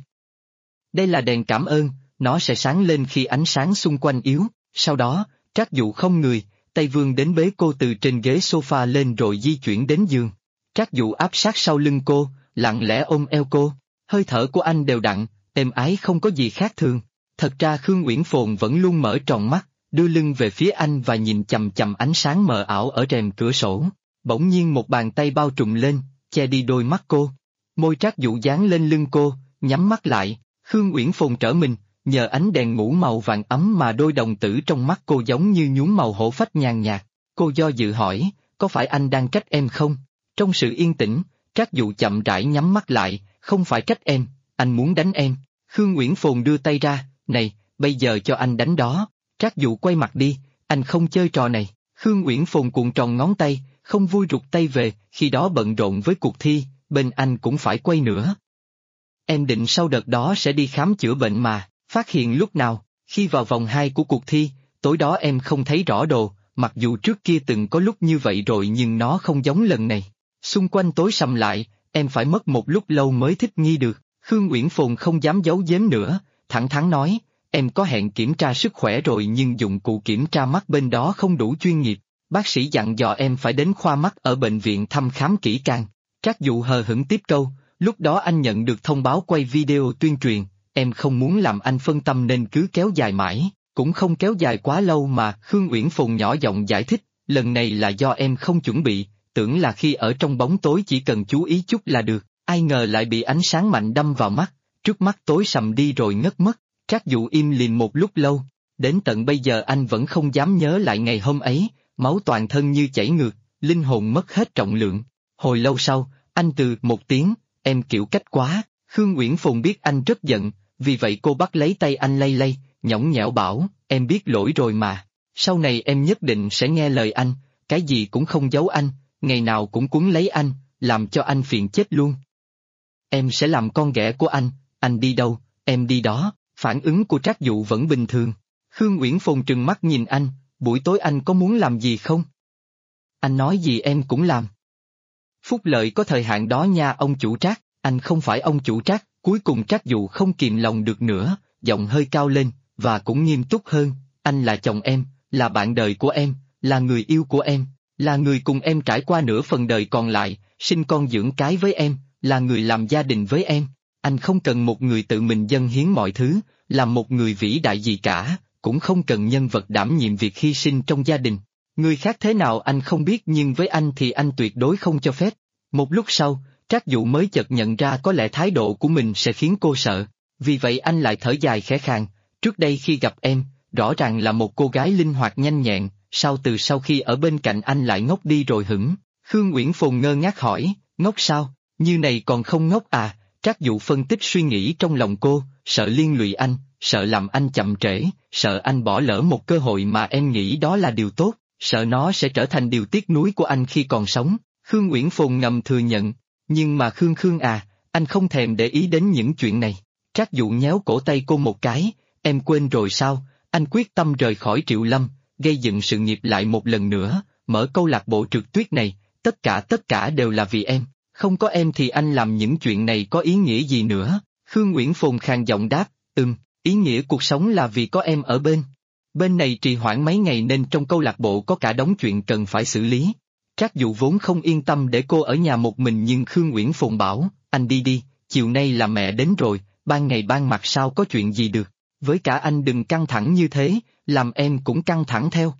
Đây là đèn cảm ơn, nó sẽ sáng lên khi ánh sáng xung quanh yếu. Sau đó, Trác Dụ không người, tay vươn đến bế cô từ trên ghế sofa lên rồi di chuyển đến giường. Trác Dụ áp sát sau lưng cô, lặng lẽ ôm eo cô. Hơi thở của anh đều đặn, êm ái không có gì khác thường. Thật ra Khương Uyển Phồn vẫn luôn mở tròn mắt, đưa lưng về phía anh và nhìn chằm chằm ánh sáng mờ ảo ở rèm cửa sổ. Bỗng nhiên một bàn tay bao trùm lên, che đi đôi mắt cô. Môi Trác Dụ dán lên lưng cô, nhắm mắt lại. Khương Uyển Phồn trở mình, nhờ ánh đèn ngủ màu vàng ấm mà đôi đồng tử trong mắt cô giống như nhuốm màu hổ phách nhàn nhạt. Cô do dự hỏi, có phải anh đang trách em không? Trong sự yên tĩnh, Trác Dụ chậm rãi nhắm mắt lại, không phải trách em, anh muốn đánh em. Khương Uyển Phồn đưa tay ra, này, bây giờ cho anh đánh đó. Trác Dụ quay mặt đi, anh không chơi trò này. Khương Uyển Phồn cuộn tròn ngón tay, không vui rụt tay về, khi đó bận rộn với cuộc thi, bên anh cũng phải quay nữa. Em định sau đợt đó sẽ đi khám chữa bệnh mà, phát hiện lúc nào, khi vào vòng 2 của cuộc thi, tối đó em không thấy rõ đồ, mặc dù trước kia từng có lúc như vậy rồi nhưng nó không giống lần này. Xung quanh tối sầm lại, em phải mất một lúc lâu mới thích nghi được. Khương Uyển Phồn không dám giấu giếm nữa, thẳng thắn nói, em có hẹn kiểm tra sức khỏe rồi nhưng dụng cụ kiểm tra mắt bên đó không đủ chuyên nghiệp. Bác sĩ dặn dò em phải đến khoa mắt ở bệnh viện thăm khám kỹ càng. Trác Dụ hờ hững tiếp câu, lúc đó anh nhận được thông báo quay video tuyên truyền, em không muốn làm anh phân tâm nên cứ kéo dài mãi, cũng không kéo dài quá lâu mà. Khương Uyển Phồn nhỏ giọng giải thích, lần này là do em không chuẩn bị, tưởng là khi ở trong bóng tối chỉ cần chú ý chút là được, ai ngờ lại bị ánh sáng mạnh đâm vào mắt, trước mắt tối sầm đi rồi ngất mất. Trác Dụ im lìm một lúc lâu, đến tận bây giờ anh vẫn không dám nhớ lại ngày hôm ấy, máu toàn thân như chảy ngược, linh hồn mất hết trọng lượng. Hồi lâu sau, anh từ một tiếng, em kiểu cách quá. Khương Uyển Phồn biết anh rất giận, vì vậy cô bắt lấy tay anh lay lay, nhõng nhẽo bảo, em biết lỗi rồi mà, sau này em nhất định sẽ nghe lời anh, cái gì cũng không giấu anh, ngày nào cũng cuốn lấy anh, làm cho anh phiền chết luôn. Em sẽ làm con ghẻ của anh đi đâu, em đi đó. Phản ứng của Trác Dụ vẫn bình thường. Khương Uyển Phồn trừng mắt nhìn anh, buổi tối anh có muốn làm gì không? Anh nói gì em cũng làm. Phúc lợi có thời hạn đó nha ông chủ Trác, anh không phải ông chủ Trác. Cuối cùng Trác Dụ không kìm lòng được nữa, giọng hơi cao lên, và cũng nghiêm túc hơn, anh là chồng em, là bạn đời của em, là người yêu của em, là người cùng em trải qua nửa phần đời còn lại, sinh con dưỡng cái với em, là người làm gia đình với em. Anh không cần một người tự mình dâng hiến mọi thứ, làm một người vĩ đại gì cả, cũng không cần nhân vật đảm nhiệm việc hy sinh trong gia đình. Người khác thế nào anh không biết nhưng với anh thì anh tuyệt đối không cho phép. Một lúc sau, Trác Dụ mới chợt nhận ra có lẽ thái độ của mình sẽ khiến cô sợ. Vì vậy anh lại thở dài khẽ khàng, trước đây khi gặp em, rõ ràng là một cô gái linh hoạt nhanh nhẹn, sao từ sau khi ở bên cạnh anh lại ngốc đi rồi hửng? Khương Uyển Phồn ngơ ngác hỏi, ngốc sao, như này còn không ngốc à? Trác Dụ phân tích suy nghĩ trong lòng cô, sợ liên lụy anh, sợ làm anh chậm trễ, sợ anh bỏ lỡ một cơ hội mà em nghĩ đó là điều tốt, sợ nó sẽ trở thành điều tiếc nuối của anh khi còn sống. Khương Uyển Phồn ngầm thừa nhận, nhưng mà Khương à, anh không thèm để ý đến những chuyện này. Trác Dụ nhéo cổ tay cô một cái, em quên rồi sao, anh quyết tâm rời khỏi Triệu Lâm, gây dựng sự nghiệp lại một lần nữa, mở câu lạc bộ trượt tuyết này, tất cả đều là vì em, không có em thì anh làm những chuyện này có ý nghĩa gì nữa. Khương Uyển Phồn khàn giọng đáp, ý nghĩa cuộc sống là vì có em ở bên. Bên này trì hoãn mấy ngày nên trong câu lạc bộ có cả đống chuyện cần phải xử lý. Trác Dụ vốn không yên tâm để cô ở nhà một mình nhưng Khương Uyển Phồn bảo, anh đi đi, chiều nay là mẹ đến rồi, ban ngày ban mặt sao có chuyện gì được, với cả anh đừng căng thẳng như thế, làm em cũng căng thẳng theo.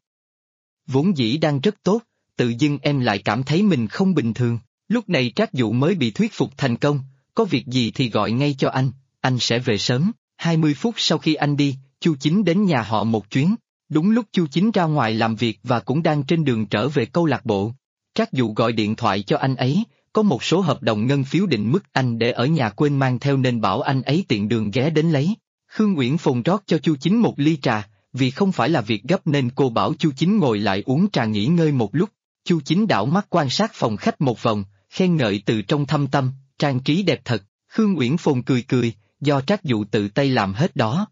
Vốn dĩ đang rất tốt, tự dưng em lại cảm thấy mình không bình thường, lúc này Trác Dụ mới bị thuyết phục thành công, có việc gì thì gọi ngay cho anh sẽ về sớm. 20 phút sau khi anh đi, Chu Chính đến nhà họ một chuyến, đúng lúc Chu Chính ra ngoài làm việc và cũng đang trên đường trở về câu lạc bộ. Trác Dụ gọi điện thoại cho anh ấy, có một số hợp đồng ngân phiếu định mức anh để ở nhà quên mang theo nên bảo anh ấy tiện đường ghé đến lấy. Khương Uyển Phồn rót cho Chu Chính một ly trà, vì không phải là việc gấp nên cô bảo Chu Chính ngồi lại uống trà nghỉ ngơi một lúc. Chu Chính đảo mắt quan sát phòng khách một vòng, khen ngợi từ trong thâm tâm, trang trí đẹp thật. Khương Uyển Phồn cười, do Trác Dụ tự tay làm hết đó.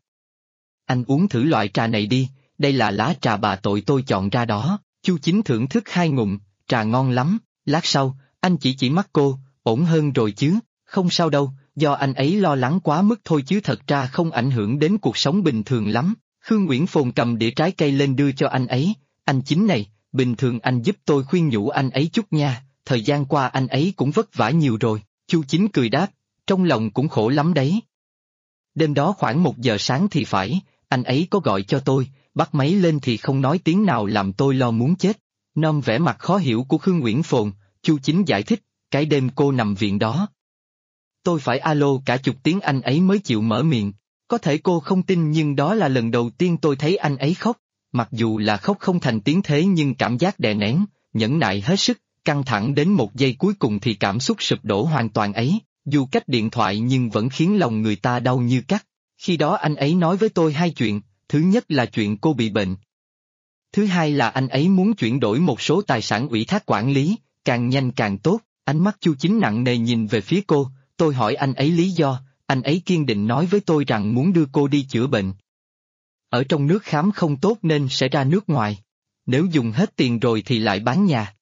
Anh uống thử loại trà này đi, đây là lá trà bà tội tôi chọn ra đó. Chu Chính thưởng thức 2 ngụm, trà ngon lắm. Lát sau, anh chỉ mắt cô, ổn hơn rồi chứ, không sao đâu, do anh ấy lo lắng quá mức thôi chứ thật ra không ảnh hưởng đến cuộc sống bình thường lắm. Khương Uyển Phồn cầm đĩa trái cây lên đưa cho anh ấy, anh Chính này, bình thường anh giúp tôi khuyên nhủ anh ấy chút nha, thời gian qua anh ấy cũng vất vả nhiều rồi. Chu Chính cười đáp, trong lòng cũng khổ lắm đấy. Đêm đó khoảng 1 giờ sáng thì phải, anh ấy có gọi cho tôi, bắt máy lên thì không nói tiếng nào làm tôi lo muốn chết. Nom vẻ mặt khó hiểu của Khương Uyển Phồn, Chu Chính giải thích, cái đêm cô nằm viện đó. Tôi phải alo cả chục tiếng anh ấy mới chịu mở miệng, có thể cô không tin nhưng đó là lần đầu tiên tôi thấy anh ấy khóc, mặc dù là khóc không thành tiếng thế nhưng cảm giác đè nén, nhẫn nại hết sức, căng thẳng đến 1 giây cuối cùng thì cảm xúc sụp đổ hoàn toàn ấy, dù cách điện thoại nhưng vẫn khiến lòng người ta đau như cắt. Khi đó anh ấy nói với tôi 2 chuyện, thứ nhất là chuyện cô bị bệnh. Thứ hai là anh ấy muốn chuyển đổi một số tài sản ủy thác quản lý, càng nhanh càng tốt. Ánh mắt Chu Chính nặng nề nhìn về phía cô, tôi hỏi anh ấy lý do, anh ấy kiên định nói với tôi rằng muốn đưa cô đi chữa bệnh. Ở trong nước khám không tốt nên sẽ ra nước ngoài. Nếu dùng hết tiền rồi thì lại bán nhà.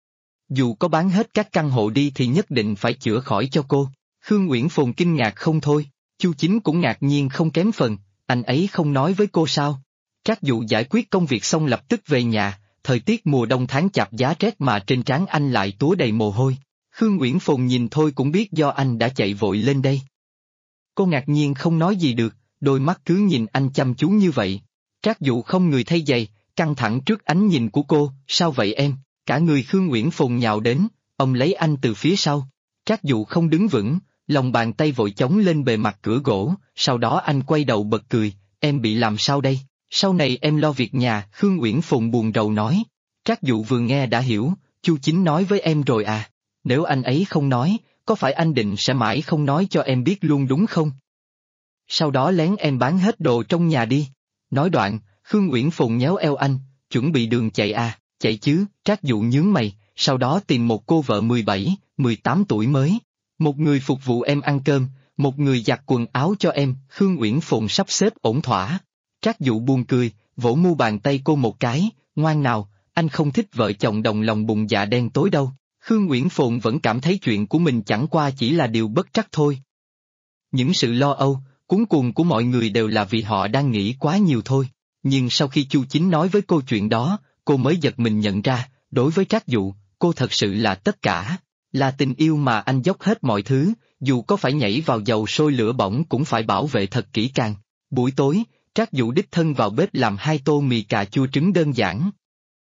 Dù có bán hết các căn hộ đi thì nhất định phải chữa khỏi cho cô. Khương Uyển Phồn kinh ngạc không thôi, Chu Chính cũng ngạc nhiên không kém phần, anh ấy không nói với cô sao? Trác Dụ giải quyết công việc xong lập tức về nhà, thời tiết mùa đông tháng chạp giá rét mà trên trán anh lại túa đầy mồ hôi. Khương Uyển Phồn nhìn thôi cũng biết do anh đã chạy vội lên đây. Cô ngạc nhiên không nói gì được, đôi mắt cứ nhìn anh chăm chú như vậy. Trác Dụ không người thay giày, căng thẳng trước ánh nhìn của cô, sao vậy em? Cả người Khương Uyển Phồn nhào đến, ông lấy anh từ phía sau. Trác Dụ không đứng vững, lòng bàn tay vội chống lên bề mặt cửa gỗ, sau đó anh quay đầu bật cười, em bị làm sao đây? Sau này em lo việc nhà, Khương Uyển Phồn buồn rầu nói. Trác Dụ vừa nghe đã hiểu, Chu Chính nói với em rồi à? Nếu anh ấy không nói, có phải anh định sẽ mãi không nói cho em biết luôn đúng không? Sau đó lén em bán hết đồ trong nhà đi. Nói đoạn, Khương Uyển Phồn nhéo eo anh, chuẩn bị đường chạy à, chạy chứ, Trác Dụ nhướng mày, sau đó tìm một cô vợ 17, 18 tuổi mới. Một người phục vụ em ăn cơm, một người giặt quần áo cho em, Khương Uyển Phồn sắp xếp ổn thỏa. Trác Dụ buồn cười, vỗ mu bàn tay cô một cái, ngoan nào, anh không thích vợ chồng đồng lòng bụng dạ đen tối đâu. Khương Uyển Phồn vẫn cảm thấy chuyện của mình chẳng qua chỉ là điều bất trắc thôi. Những sự lo âu, cuống cuồng của mọi người đều là vì họ đang nghĩ quá nhiều thôi. Nhưng sau khi Chu Chính nói với cô chuyện đó, cô mới giật mình nhận ra, đối với Trác Dụ, cô thật sự là tất cả. Là tình yêu mà anh dốc hết mọi thứ, dù có phải nhảy vào dầu sôi lửa bỏng cũng phải bảo vệ thật kỹ càng. Buổi tối, Trác Dụ đích thân vào bếp làm 2 tô mì cà chua trứng đơn giản.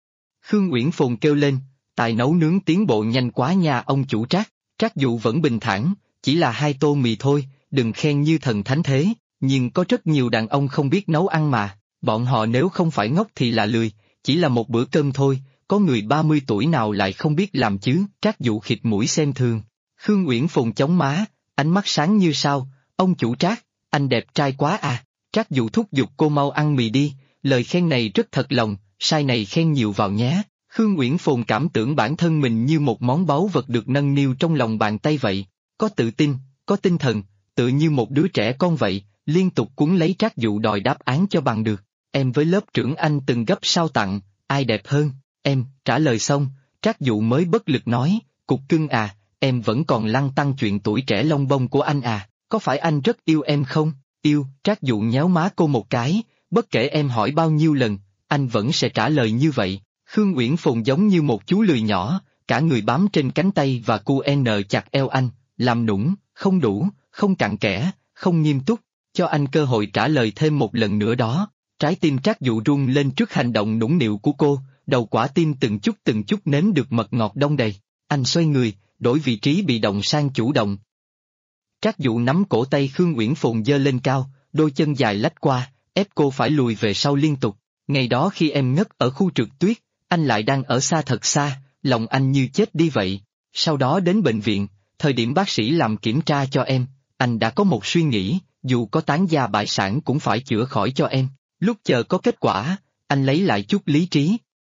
Khương Uyển Phồn kêu lên, tài nấu nướng tiến bộ nhanh quá nha ông chủ Trác. Trác Dụ vẫn bình thản, chỉ là 2 tô mì thôi, đừng khen như thần thánh thế, nhưng có rất nhiều đàn ông không biết nấu ăn mà, bọn họ nếu không phải ngốc thì là lười, chỉ là một bữa cơm thôi, có người 30 tuổi nào lại không biết làm chứ. Trác Dụ khịt mũi xem thường. Khương Uyển Phồn chống má, ánh mắt sáng như sao, ông chủ Trác, anh đẹp trai quá à. Trác Dụ thúc giục cô mau ăn mì đi, lời khen này rất thật lòng, sai này khen nhiều vào nhé. Khương Uyển Phồn cảm tưởng bản thân mình như một món báu vật được nâng niu trong lòng bàn tay vậy, có tự tin, có tinh thần, tự như một đứa trẻ con vậy, liên tục cuốn lấy Trác Dụ đòi đáp án cho bằng được. Em với lớp trưởng anh từng gấp sao tặng, ai đẹp hơn? Em. Trả lời xong, Trác Dụ mới bất lực nói, cục cưng à, em vẫn còn lăn tăn chuyện tuổi trẻ lông bông của anh à, có phải anh rất yêu em không? Yêu. Trác Dụ nhéo má cô một cái, bất kể em hỏi bao nhiêu lần, anh vẫn sẽ trả lời như vậy. Khương Uyển Phồn giống như một chú lười nhỏ, cả người bám trên cánh tay và cu chặt eo anh, làm nũng, không đủ, không cặn kẽ, không nghiêm túc, cho anh cơ hội trả lời thêm một lần nữa đó. Trái tim Trác Dụ rung lên trước hành động nũng nịu của cô, đầu quả tim từng chút nếm được mật ngọt đong đầy. Anh xoay người, đổi vị trí bị động sang chủ động. Trác Dụ nắm cổ tay Khương Uyển Phồn giơ lên cao, đôi chân dài lách qua, ép cô phải lùi về sau liên tục. Ngày đó khi em ngất ở khu trượt tuyết, anh lại đang ở xa thật xa, lòng anh như chết đi vậy. Sau đó đến bệnh viện, thời điểm bác sĩ làm kiểm tra cho em, anh đã có một suy nghĩ, dù có tán gia bại sản cũng phải chữa khỏi cho em. Lúc chờ có kết quả, anh lấy lại chút lý trí.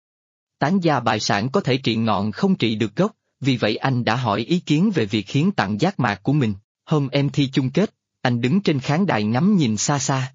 Tán gia bại sản có thể trị ngọn không trị được gốc, vì vậy anh đã hỏi ý kiến về việc hiến tặng giác mạc của mình. Hôm em thi chung kết, anh đứng trên khán đài ngắm nhìn xa xa.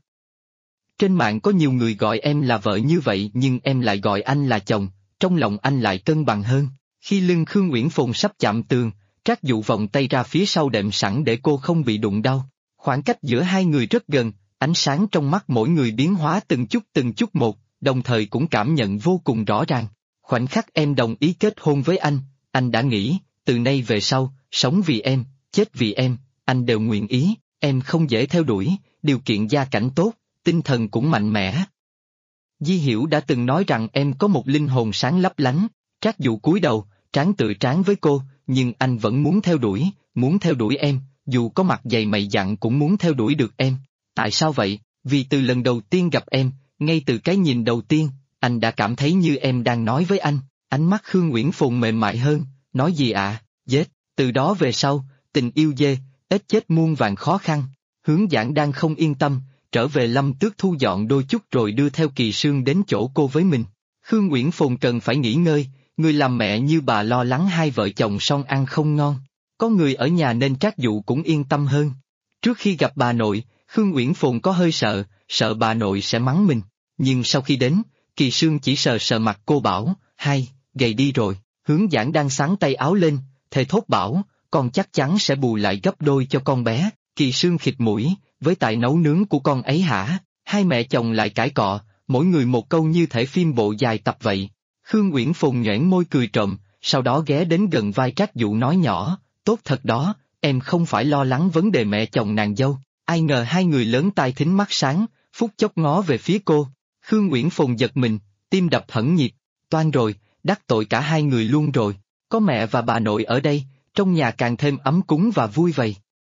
Trên mạng có nhiều người gọi em là vợ như vậy nhưng em lại gọi anh là chồng, trong lòng anh lại cân bằng hơn. Khi lưng Khương Uyển Phồn sắp chạm tường, Trác Dụ vòng tay ra phía sau đệm sẵn để cô không bị đụng đau. Khoảng cách giữa hai người rất gần, ánh sáng trong mắt mỗi người biến hóa từng chút một, đồng thời cũng cảm nhận vô cùng rõ ràng. Khoảnh khắc em đồng ý kết hôn với anh đã nghĩ, từ nay về sau, sống vì em, chết vì em, anh đều nguyện ý, em không dễ theo đuổi, điều kiện gia cảnh tốt, tinh thần cũng mạnh mẽ. Di Hiểu đã từng nói rằng em có một linh hồn sáng lấp lánh. Trác Dụ cúi đầu, trán tự trán với cô, nhưng anh vẫn muốn theo đuổi em, dù có mặt dày mày dặn cũng muốn theo đuổi được em. Tại sao vậy? Vì từ lần đầu tiên gặp em, ngay từ cái nhìn đầu tiên, anh đã cảm thấy như em đang nói với anh. Ánh mắt Khương Uyển Phồn mềm mại hơn, nói gì ạ? Dết. Từ đó về sau, tình yêu ít chết muôn vàn khó khăn. Hướng Giảng đang không yên tâm, trở về Lâm Tước thu dọn đôi chút rồi đưa theo Kỳ Sương đến chỗ cô với mình. Khương Uyển Phồn cần phải nghỉ ngơi, người làm mẹ như bà lo lắng hai vợ chồng son ăn không ngon. Có người ở nhà nên Trác Dụ cũng yên tâm hơn. Trước khi gặp bà nội, Khương Uyển Phồn có hơi sợ bà nội sẽ mắng mình. Nhưng sau khi đến, Kỳ Sương chỉ sờ mặt cô bảo, hai, gầy đi rồi. Hướng Giảng đang xắn tay áo lên, thề thốt bảo, con chắc chắn sẽ bù lại gấp đôi cho con bé. Kỳ Sương khịt mũi, với tài nấu nướng của con ấy hả? Hai mẹ chồng lại cãi cọ, mỗi người một câu như thể phim bộ dài tập vậy. Khương Uyển Phồn nhoẻn môi cười trộm, sau đó ghé đến gần vai Trác Dụ nói nhỏ, tốt thật đó, em không phải lo lắng vấn đề mẹ chồng nàng dâu. Ai ngờ hai người lớn tai thính mắt sáng, phút chốc ngó về phía cô. Khương Uyển Phồn giật mình, tim đập hẫng nhịp, toan rồi, đắc tội cả hai người luôn rồi. Có mẹ và bà nội ở đây, trong nhà càng thêm ấm cúng và vui vầy.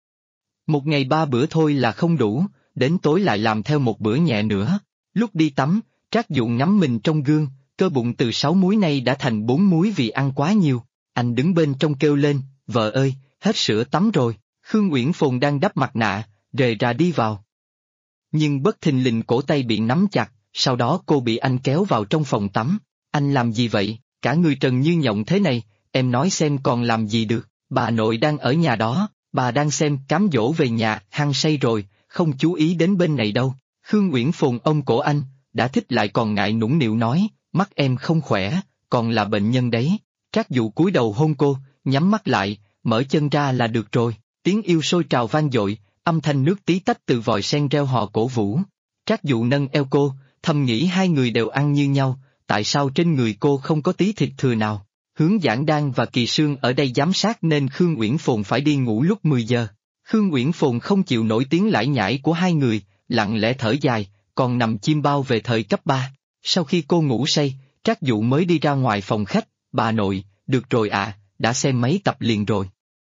Một ngày 3 bữa thôi là không đủ, đến tối lại làm theo một bữa nhẹ nữa. Lúc đi tắm, Trác Dụ ngắm mình trong gương, cơ bụng từ 6 múi nay đã thành 4 múi vì ăn quá nhiều. Anh đứng bên trong kêu lên, vợ ơi, hết sữa tắm rồi. Khương Uyển Phồn đang đắp mặt nạ, rề rà đi vào. Nhưng bất thình lình cổ tay bị nắm chặt, sau đó cô bị anh kéo vào trong phòng tắm. Anh làm gì vậy, cả người trần như nhộng thế này, em nói xem còn làm gì được, bà nội đang ở nhà đó, bà đang xem cám dỗ về nhà, hăng say rồi, không chú ý đến bên này đâu. Khương Uyển Phồn ôm cổ anh, đã thích lại còn ngại nũng nịu nói, mắt em không khỏe, còn là bệnh nhân đấy. Trác Dụ cúi đầu hôn cô, nhắm mắt lại, mở chân ra là được rồi. Tiếng yêu sôi trào vang dội, âm thanh nước tí tách từ vòi sen reo hò cổ vũ. Trác Dụ nâng eo cô, thầm nghĩ hai người đều ăn như nhau, tại sao trên người cô không có tí thịt thừa nào. Hướng Giảng Đan và Kỳ Sương ở đây giám sát nên Khương Uyển Phồn phải đi ngủ lúc 10 giờ. Khương Uyển Phồn không chịu nổi tiếng lải nhải của hai người, lặng lẽ thở dài, còn nằm chim bao về thời cấp 3. Sau khi cô ngủ say, Trác Dụ mới đi ra ngoài phòng khách, bà nội, được rồi ạ, đã xem mấy tập liền rồi.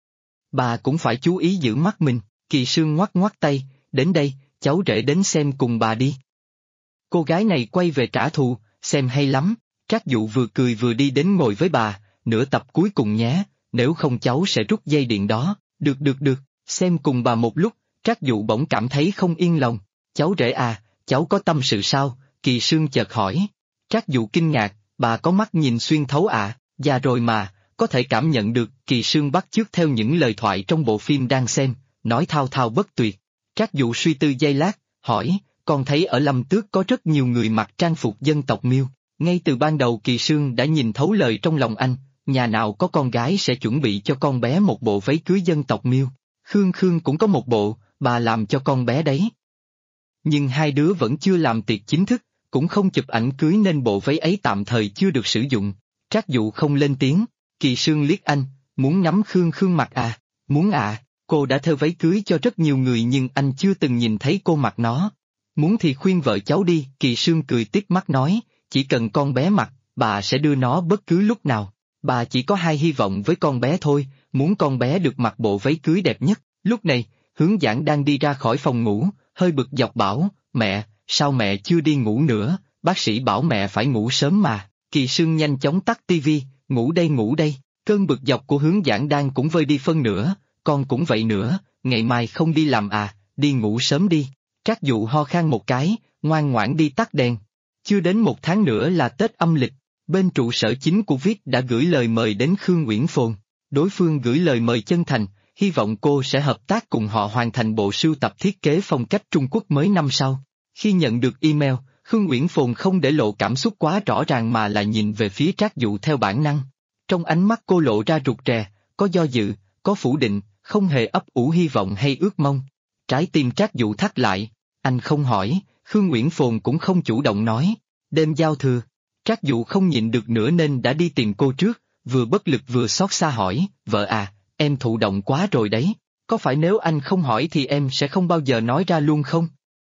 Bà cũng phải chú ý giữ mắt mình, Kỳ Sương ngoắc ngoắc tay, đến đây, cháu rể đến xem cùng bà đi. Cô gái này quay về trả thù, xem hay lắm, Trác Dụ vừa cười vừa đi đến ngồi với bà, nửa tập cuối cùng nhé, nếu không cháu sẽ rút dây điện đó, được, xem cùng bà một lúc, Trác Dụ bỗng cảm thấy không yên lòng, cháu rể à, cháu có tâm sự sao, Kỳ Sương chợt hỏi. Trác Dụ kinh ngạc, bà có mắt nhìn xuyên thấu à, già rồi mà, có thể cảm nhận được, Kỳ Sương bắt chước theo những lời thoại trong bộ phim đang xem, nói thao thao bất tuyệt. Trác Dụ suy tư giây lát, hỏi, con thấy ở Lâm Tước có rất nhiều người mặc trang phục dân tộc Miêu, ngay từ ban đầu Kỳ Sương đã nhìn thấu lời trong lòng anh, nhà nào có con gái sẽ chuẩn bị cho con bé một bộ váy cưới dân tộc Miêu, Khương cũng có một bộ, bà làm cho con bé đấy. Nhưng hai đứa vẫn chưa làm tiệc chính thức, cũng không chụp ảnh cưới nên bộ váy ấy tạm thời chưa được sử dụng. Trác Dụ không lên tiếng, Kỳ Sương liếc anh, muốn ngắm Khương mặc à, muốn à, cô đã thêu váy cưới cho rất nhiều người nhưng anh chưa từng nhìn thấy cô mặc nó. Muốn thì khuyên vợ cháu đi, Kỳ Sương cười tít mắt nói, chỉ cần con bé mặc, bà sẽ đưa nó bất cứ lúc nào. Bà chỉ có hai hy vọng với con bé thôi, muốn con bé được mặc bộ váy cưới đẹp nhất. Lúc này, Hướng Giảng đang đi ra khỏi phòng ngủ, hơi bực dọc bảo, mẹ, sao mẹ chưa đi ngủ nữa, bác sĩ bảo mẹ phải ngủ sớm mà. Kỳ Sương nhanh chóng tắt tivi, ngủ đây. Cơn bực dọc của Hướng Giảng đang cũng vơi đi phân nửa, con cũng vậy nữa, ngày mai không đi làm à, đi ngủ sớm đi. Trác Dụ ho khan một cái, ngoan ngoãn đi tắt đèn. Chưa đến một tháng nữa là Tết âm lịch, bên trụ sở chính của Viết đã gửi lời mời đến Khương Uyển Phồn. Đối phương gửi lời mời chân thành, hy vọng cô sẽ hợp tác cùng họ hoàn thành bộ sưu tập thiết kế phong cách Trung Quốc mới năm sau. Khi nhận được email, Khương Uyển Phồn không để lộ cảm xúc quá rõ ràng mà là nhìn về phía Trác Dụ theo bản năng. Trong ánh mắt cô lộ ra rụt rè, có do dự, có phủ định, không hề ấp ủ hy vọng hay ước mong. Trái tim Trác Dụ thắt lại, anh không hỏi, Khương Uyển Phồn cũng không chủ động nói. Đêm giao thừa, Trác Dụ không nhịn được nữa nên đã đi tìm cô trước, vừa bất lực vừa xót xa hỏi, vợ à, em thụ động quá rồi đấy, có phải nếu anh không hỏi thì em sẽ không bao giờ nói ra luôn không?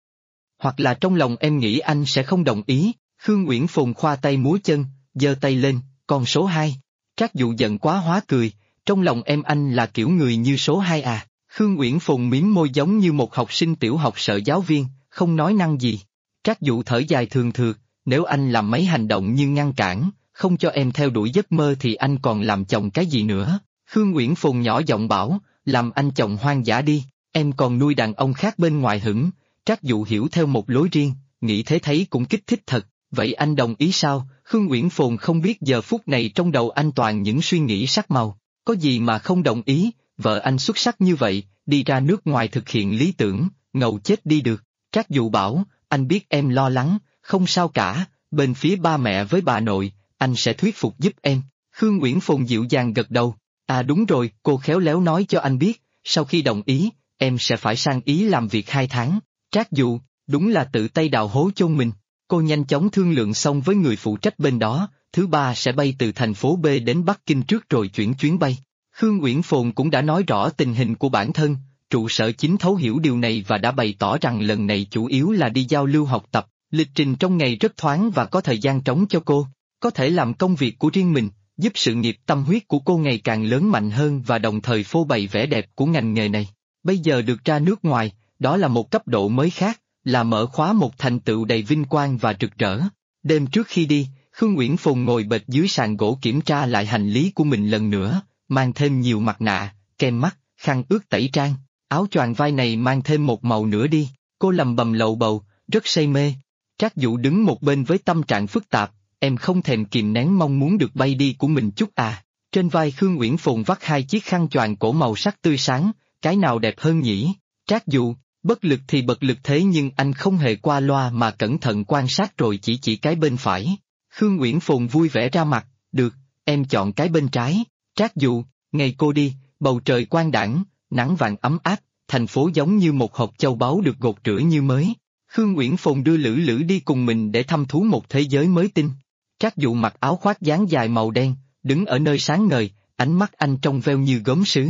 Hoặc là trong lòng em nghĩ anh sẽ không đồng ý, Khương Uyển Phồn khoa tay múa chân, giơ tay lên, con số 2. Trác Dụ giận quá hóa cười, trong lòng em anh là kiểu người như số 2 à, Khương Uyển Phồn mím môi giống như một học sinh tiểu học sợ giáo viên, không nói năng gì. Trác Dụ thở dài thường thượt, nếu anh làm mấy hành động như ngăn cản, không cho em theo đuổi giấc mơ thì anh còn làm chồng cái gì nữa. Khương Uyển Phồn nhỏ giọng bảo, làm anh chồng hoang dã đi, em còn nuôi đàn ông khác bên ngoài hửng. Trác Dụ hiểu theo một lối riêng, nghĩ thế thấy cũng kích thích thật, vậy anh đồng ý sao? Khương Uyển Phồn không biết giờ phút này trong đầu anh toàn những suy nghĩ sắc màu, có gì mà không đồng ý, vợ anh xuất sắc như vậy, đi ra nước ngoài thực hiện lý tưởng, ngầu chết đi được. Trác Dụ bảo, anh biết em lo lắng, không sao cả, bên phía ba mẹ với bà nội, anh sẽ thuyết phục giúp em. Khương Uyển Phồn dịu dàng gật đầu, à đúng rồi, cô khéo léo nói cho anh biết, sau khi đồng ý, em sẽ phải sang Ý làm việc 2 tháng. Trác Dụ, đúng là tự tay đào hố chôn mình. Cô nhanh chóng thương lượng xong với người phụ trách bên đó, thứ ba sẽ bay từ thành phố B đến Bắc Kinh trước rồi chuyển chuyến bay. Khương Uyển Phồn cũng đã nói rõ tình hình của bản thân, trụ sở chính thấu hiểu điều này và đã bày tỏ rằng lần này chủ yếu là đi giao lưu học tập, lịch trình trong ngày rất thoáng và có thời gian trống cho cô, có thể làm công việc của riêng mình, giúp sự nghiệp tâm huyết của cô ngày càng lớn mạnh hơn và đồng thời phô bày vẻ đẹp của ngành nghề này. Bây giờ được ra nước ngoài, đó là một cấp độ mới khác, là mở khóa một thành tựu đầy vinh quang và rực rỡ. Đêm trước khi đi, Khương Uyển Phồn ngồi bệt dưới sàn gỗ kiểm tra lại hành lý của mình lần nữa, mang thêm nhiều mặt nạ, kem mắt, khăn ướt tẩy trang, áo choàng vai này mang thêm một màu nữa đi, cô lầm bầm lầu bầu, rất say mê. Trác Dụ đứng một bên với tâm trạng phức tạp, em không thèm kìm nén mong muốn được bay đi của mình chút à. Trên vai Khương Uyển Phồn vắt 2 chiếc khăn choàng cổ màu sắc tươi sáng, cái nào đẹp hơn nhỉ? Trác Dụ, bất lực thì bật lực thế nhưng anh không hề qua loa mà cẩn thận quan sát rồi chỉ cái bên phải. Khương Uyển Phồn vui vẻ ra mặt, được, em chọn cái bên trái. Trác Dụ, ngày cô đi, bầu trời quang đãng, nắng vàng ấm áp, thành phố giống như một hộp châu báu được gột rửa như mới. Khương Uyển Phồn đưa Lữ Lữ đi cùng mình để thăm thú một thế giới mới tinh. Trác Dụ mặc áo khoác dáng dài màu đen, đứng ở nơi sáng ngời, ánh mắt anh trong veo như gốm sứ.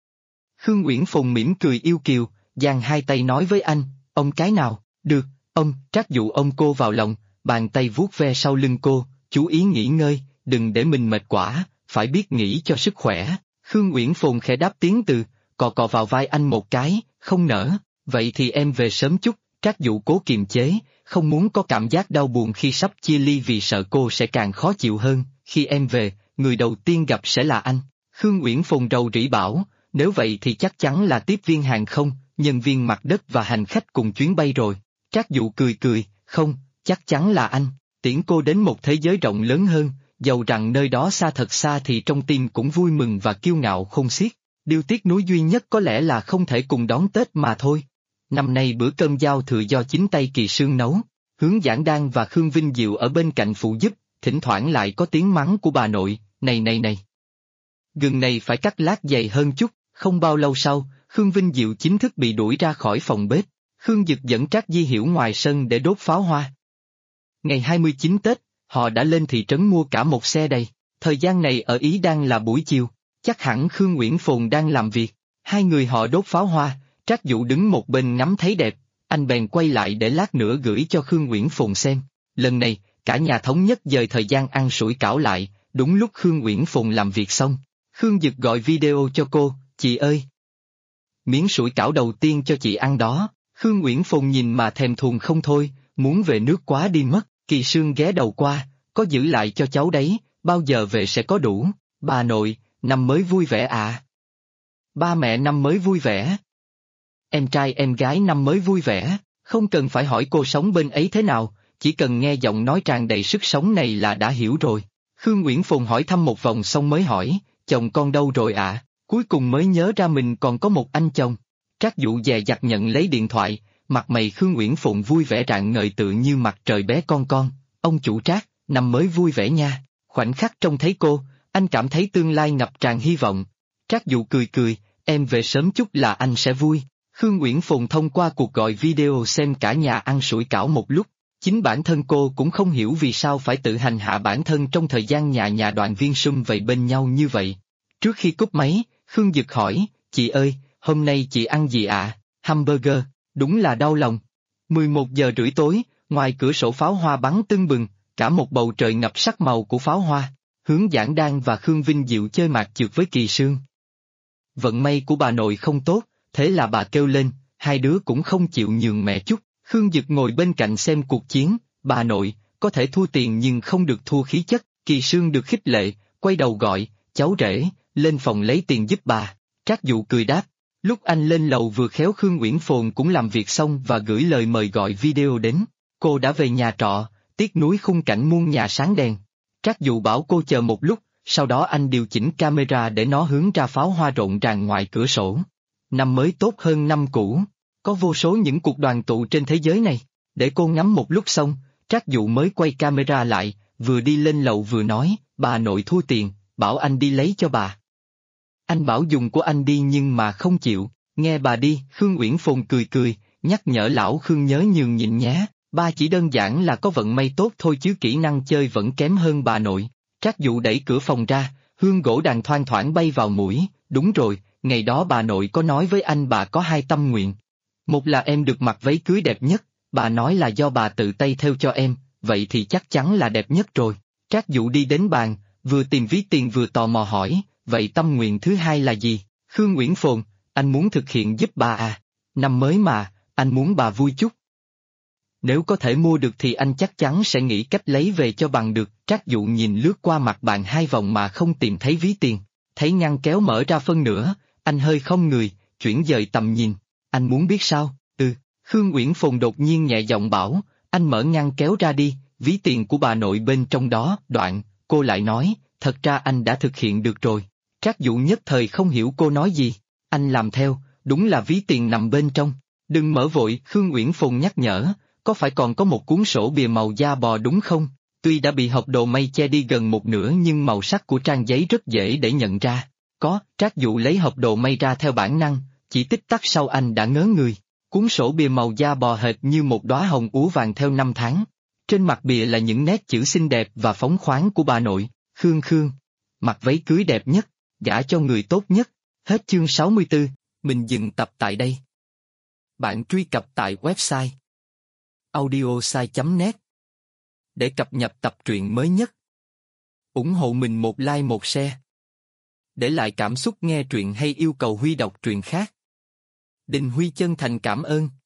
Khương Uyển Phồn mỉm cười yêu kiều, giang hai tay nói với anh, ông cái nào, được, ông. Trác Dụ ôm cô vào lòng, bàn tay vuốt ve sau lưng cô, chú ý nghỉ ngơi, đừng để mình mệt quá, phải biết nghĩ cho sức khỏe. Khương Uyển Phồn khẽ đáp tiếng từ, cọ cọ vào vai anh một cái, không nỡ, vậy thì em về sớm chút. Trác Dụ cố kiềm chế, không muốn có cảm giác đau buồn khi sắp chia ly vì sợ cô sẽ càng khó chịu hơn. Khi em về, người đầu tiên gặp sẽ là anh. Khương Uyển Phồn rầu rĩ bảo, nếu vậy thì chắc chắn là tiếp viên hàng không, nhân viên mặt đất và hành khách cùng chuyến bay rồi. Trác Dụ cười cười, không, chắc chắn là anh, tiễn cô đến một thế giới rộng lớn hơn, dầu rằng nơi đó xa thật xa thì trong tim cũng vui mừng và kiêu ngạo không xiết. Điều tiếc nuối duy nhất có lẽ là không thể cùng đón Tết mà thôi. Năm nay bữa cơm giao thừa do chính tay Kỳ Sương nấu, Hướng Giảng Đan và Khương Vinh Diệu ở bên cạnh phụ giúp, thỉnh thoảng lại có tiếng mắng của bà nội, này. Gừng này phải cắt lát dày hơn chút. Không bao lâu sau, Khương Vinh Diệu chính thức bị đuổi ra khỏi phòng bếp. Khương Dực dẫn Trác Di Hiểu ngoài sân để đốt pháo hoa. Ngày 29 Tết, họ đã lên thị trấn mua cả một xe đầy. Thời gian này ở Ý đang là buổi chiều, chắc hẳn Khương Uyển Phồn đang làm việc. Hai người họ đốt pháo hoa, Trác Dụ đứng một bên ngắm thấy đẹp, anh bèn quay lại để lát nữa gửi cho Khương Uyển Phồn xem. Lần này, cả nhà thống nhất dời thời gian ăn sủi cảo lại, đúng lúc Khương Uyển Phồn làm việc xong. Khương Dực gọi video cho cô, chị ơi. Miếng sủi cảo đầu tiên cho chị ăn đó. Khương Uyển Phồn nhìn mà thèm thuồng không thôi, muốn về nước quá đi mất. Kỳ Sương ghé đầu qua, có giữ lại cho cháu đấy, bao giờ về sẽ có đủ. Bà nội, năm mới vui vẻ à? Ba mẹ năm mới vui vẻ. Em trai em gái năm mới vui vẻ, không cần phải hỏi cô sống bên ấy thế nào, chỉ cần nghe giọng nói tràn đầy sức sống này là đã hiểu rồi. Khương Uyển Phồn hỏi thăm một vòng xong mới hỏi, chồng con đâu rồi ạ? Cuối cùng mới nhớ ra mình còn có một anh chồng. Trác Dụ dè dặt nhận lấy điện thoại, mặt mày Khương Uyển Phồn vui vẻ rạng ngời tự như mặt trời bé con. Ông chủ Trác, năm mới vui vẻ nha. Khoảnh khắc trông thấy cô, anh cảm thấy tương lai ngập tràn hy vọng. Trác Dụ cười, em về sớm chút là anh sẽ vui. Khương Uyển Phồn thông qua cuộc gọi video xem cả nhà ăn sủi cảo một lúc. Chính bản thân cô cũng không hiểu vì sao phải tự hành hạ bản thân trong thời gian nhà đoàn viên sum vầy bên nhau như vậy. Trước khi cúp máy, Khương Dực hỏi, chị ơi, hôm nay chị ăn gì ạ? Hamburger, đúng là đau lòng. 11 giờ rưỡi tối, ngoài cửa sổ pháo hoa bắn tưng bừng, cả một bầu trời ngập sắc màu của pháo hoa. Hướng Giảng Đan và Khương Vinh Diệu chơi mạc trượt với Kỳ Sương. Vận may của bà nội không tốt, thế là bà kêu lên, hai đứa cũng không chịu nhường mẹ chút. Khương Dực ngồi bên cạnh xem cuộc chiến, bà nội, có thể thua tiền nhưng không được thua khí chất. Kỳ Sương được khích lệ, quay đầu gọi, cháu rể, lên phòng lấy tiền giúp bà. Trác Dụ cười đáp. Lúc anh lên lầu vừa khéo Khương Uyển Phồn cũng làm việc xong và gửi lời mời gọi video đến. Cô đã về nhà trọ, tiếc nuối khung cảnh muôn nhà sáng đèn. Trác Dụ bảo cô chờ một lúc, sau đó anh điều chỉnh camera để nó hướng ra pháo hoa rộn ràng ngoài cửa sổ. Năm mới tốt hơn năm cũ, có vô số những cuộc đoàn tụ trên thế giới này. Để cô ngắm một lúc xong, Trác Dụ mới quay camera lại, vừa đi lên lầu vừa nói, bà nội thua tiền, bảo anh đi lấy cho bà. Anh bảo dùng của anh đi nhưng mà không chịu, nghe bà đi. Khương Uyển Phồn cười, nhắc nhở lão Khương nhớ nhường nhịn nhé, ba chỉ đơn giản là có vận may tốt thôi chứ kỹ năng chơi vẫn kém hơn bà nội. Trác Dụ đẩy cửa phòng ra, hương gỗ đàn thoang thoảng bay vào mũi, đúng rồi, ngày đó bà nội có nói với anh bà có hai tâm nguyện. Một là em được mặc váy cưới đẹp nhất, bà nói là do bà tự tay thêu cho em, vậy thì chắc chắn là đẹp nhất rồi. Trác Dụ đi đến bàn, vừa tìm ví tiền vừa tò mò hỏi, vậy tâm nguyện thứ hai là gì? Khương Uyển Phồn, anh muốn thực hiện giúp bà à? Năm mới mà, anh muốn bà vui chút. Nếu có thể mua được thì anh chắc chắn sẽ nghĩ cách lấy về cho bằng được. Trác Dụ nhìn lướt qua mặt bàn hai vòng mà không tìm thấy ví tiền, thấy ngăn kéo mở ra phân nửa, anh hơi không người, chuyển dời tầm nhìn. Anh muốn biết sao? Khương Uyển Phồn đột nhiên nhẹ giọng bảo, anh mở ngăn kéo ra đi, ví tiền của bà nội bên trong đó. Đoạn, cô lại nói, thật ra anh đã thực hiện được rồi. Trác Dụ nhất thời không hiểu cô nói gì, anh làm theo, đúng là ví tiền nằm bên trong. Đừng mở vội, Khương Uyển Phồn nhắc nhở, có phải còn có một cuốn sổ bìa màu da bò đúng không? Tuy đã bị hộp đồ may che đi gần một nửa nhưng màu sắc của trang giấy rất dễ để nhận ra. Có, Trác Dụ lấy hộp đồ may ra theo bản năng, chỉ tích tắc sau anh đã ngớ người. Cuốn sổ bìa màu da bò hệt như một đóa hồng úa vàng theo năm tháng. Trên mặt bìa là những nét chữ xinh đẹp và phóng khoáng của bà nội, Khương, mặc váy cưới đẹp nhất, gả cho người tốt nhất. Hết chương 64, mình dừng tập tại đây. Bạn truy cập tại website audiosai.net để cập nhật tập truyện mới nhất. ủng hộ mình một like một share. Để lại cảm xúc nghe truyện hay yêu cầu Huy đọc truyện khác. Đình Huy chân thành cảm ơn.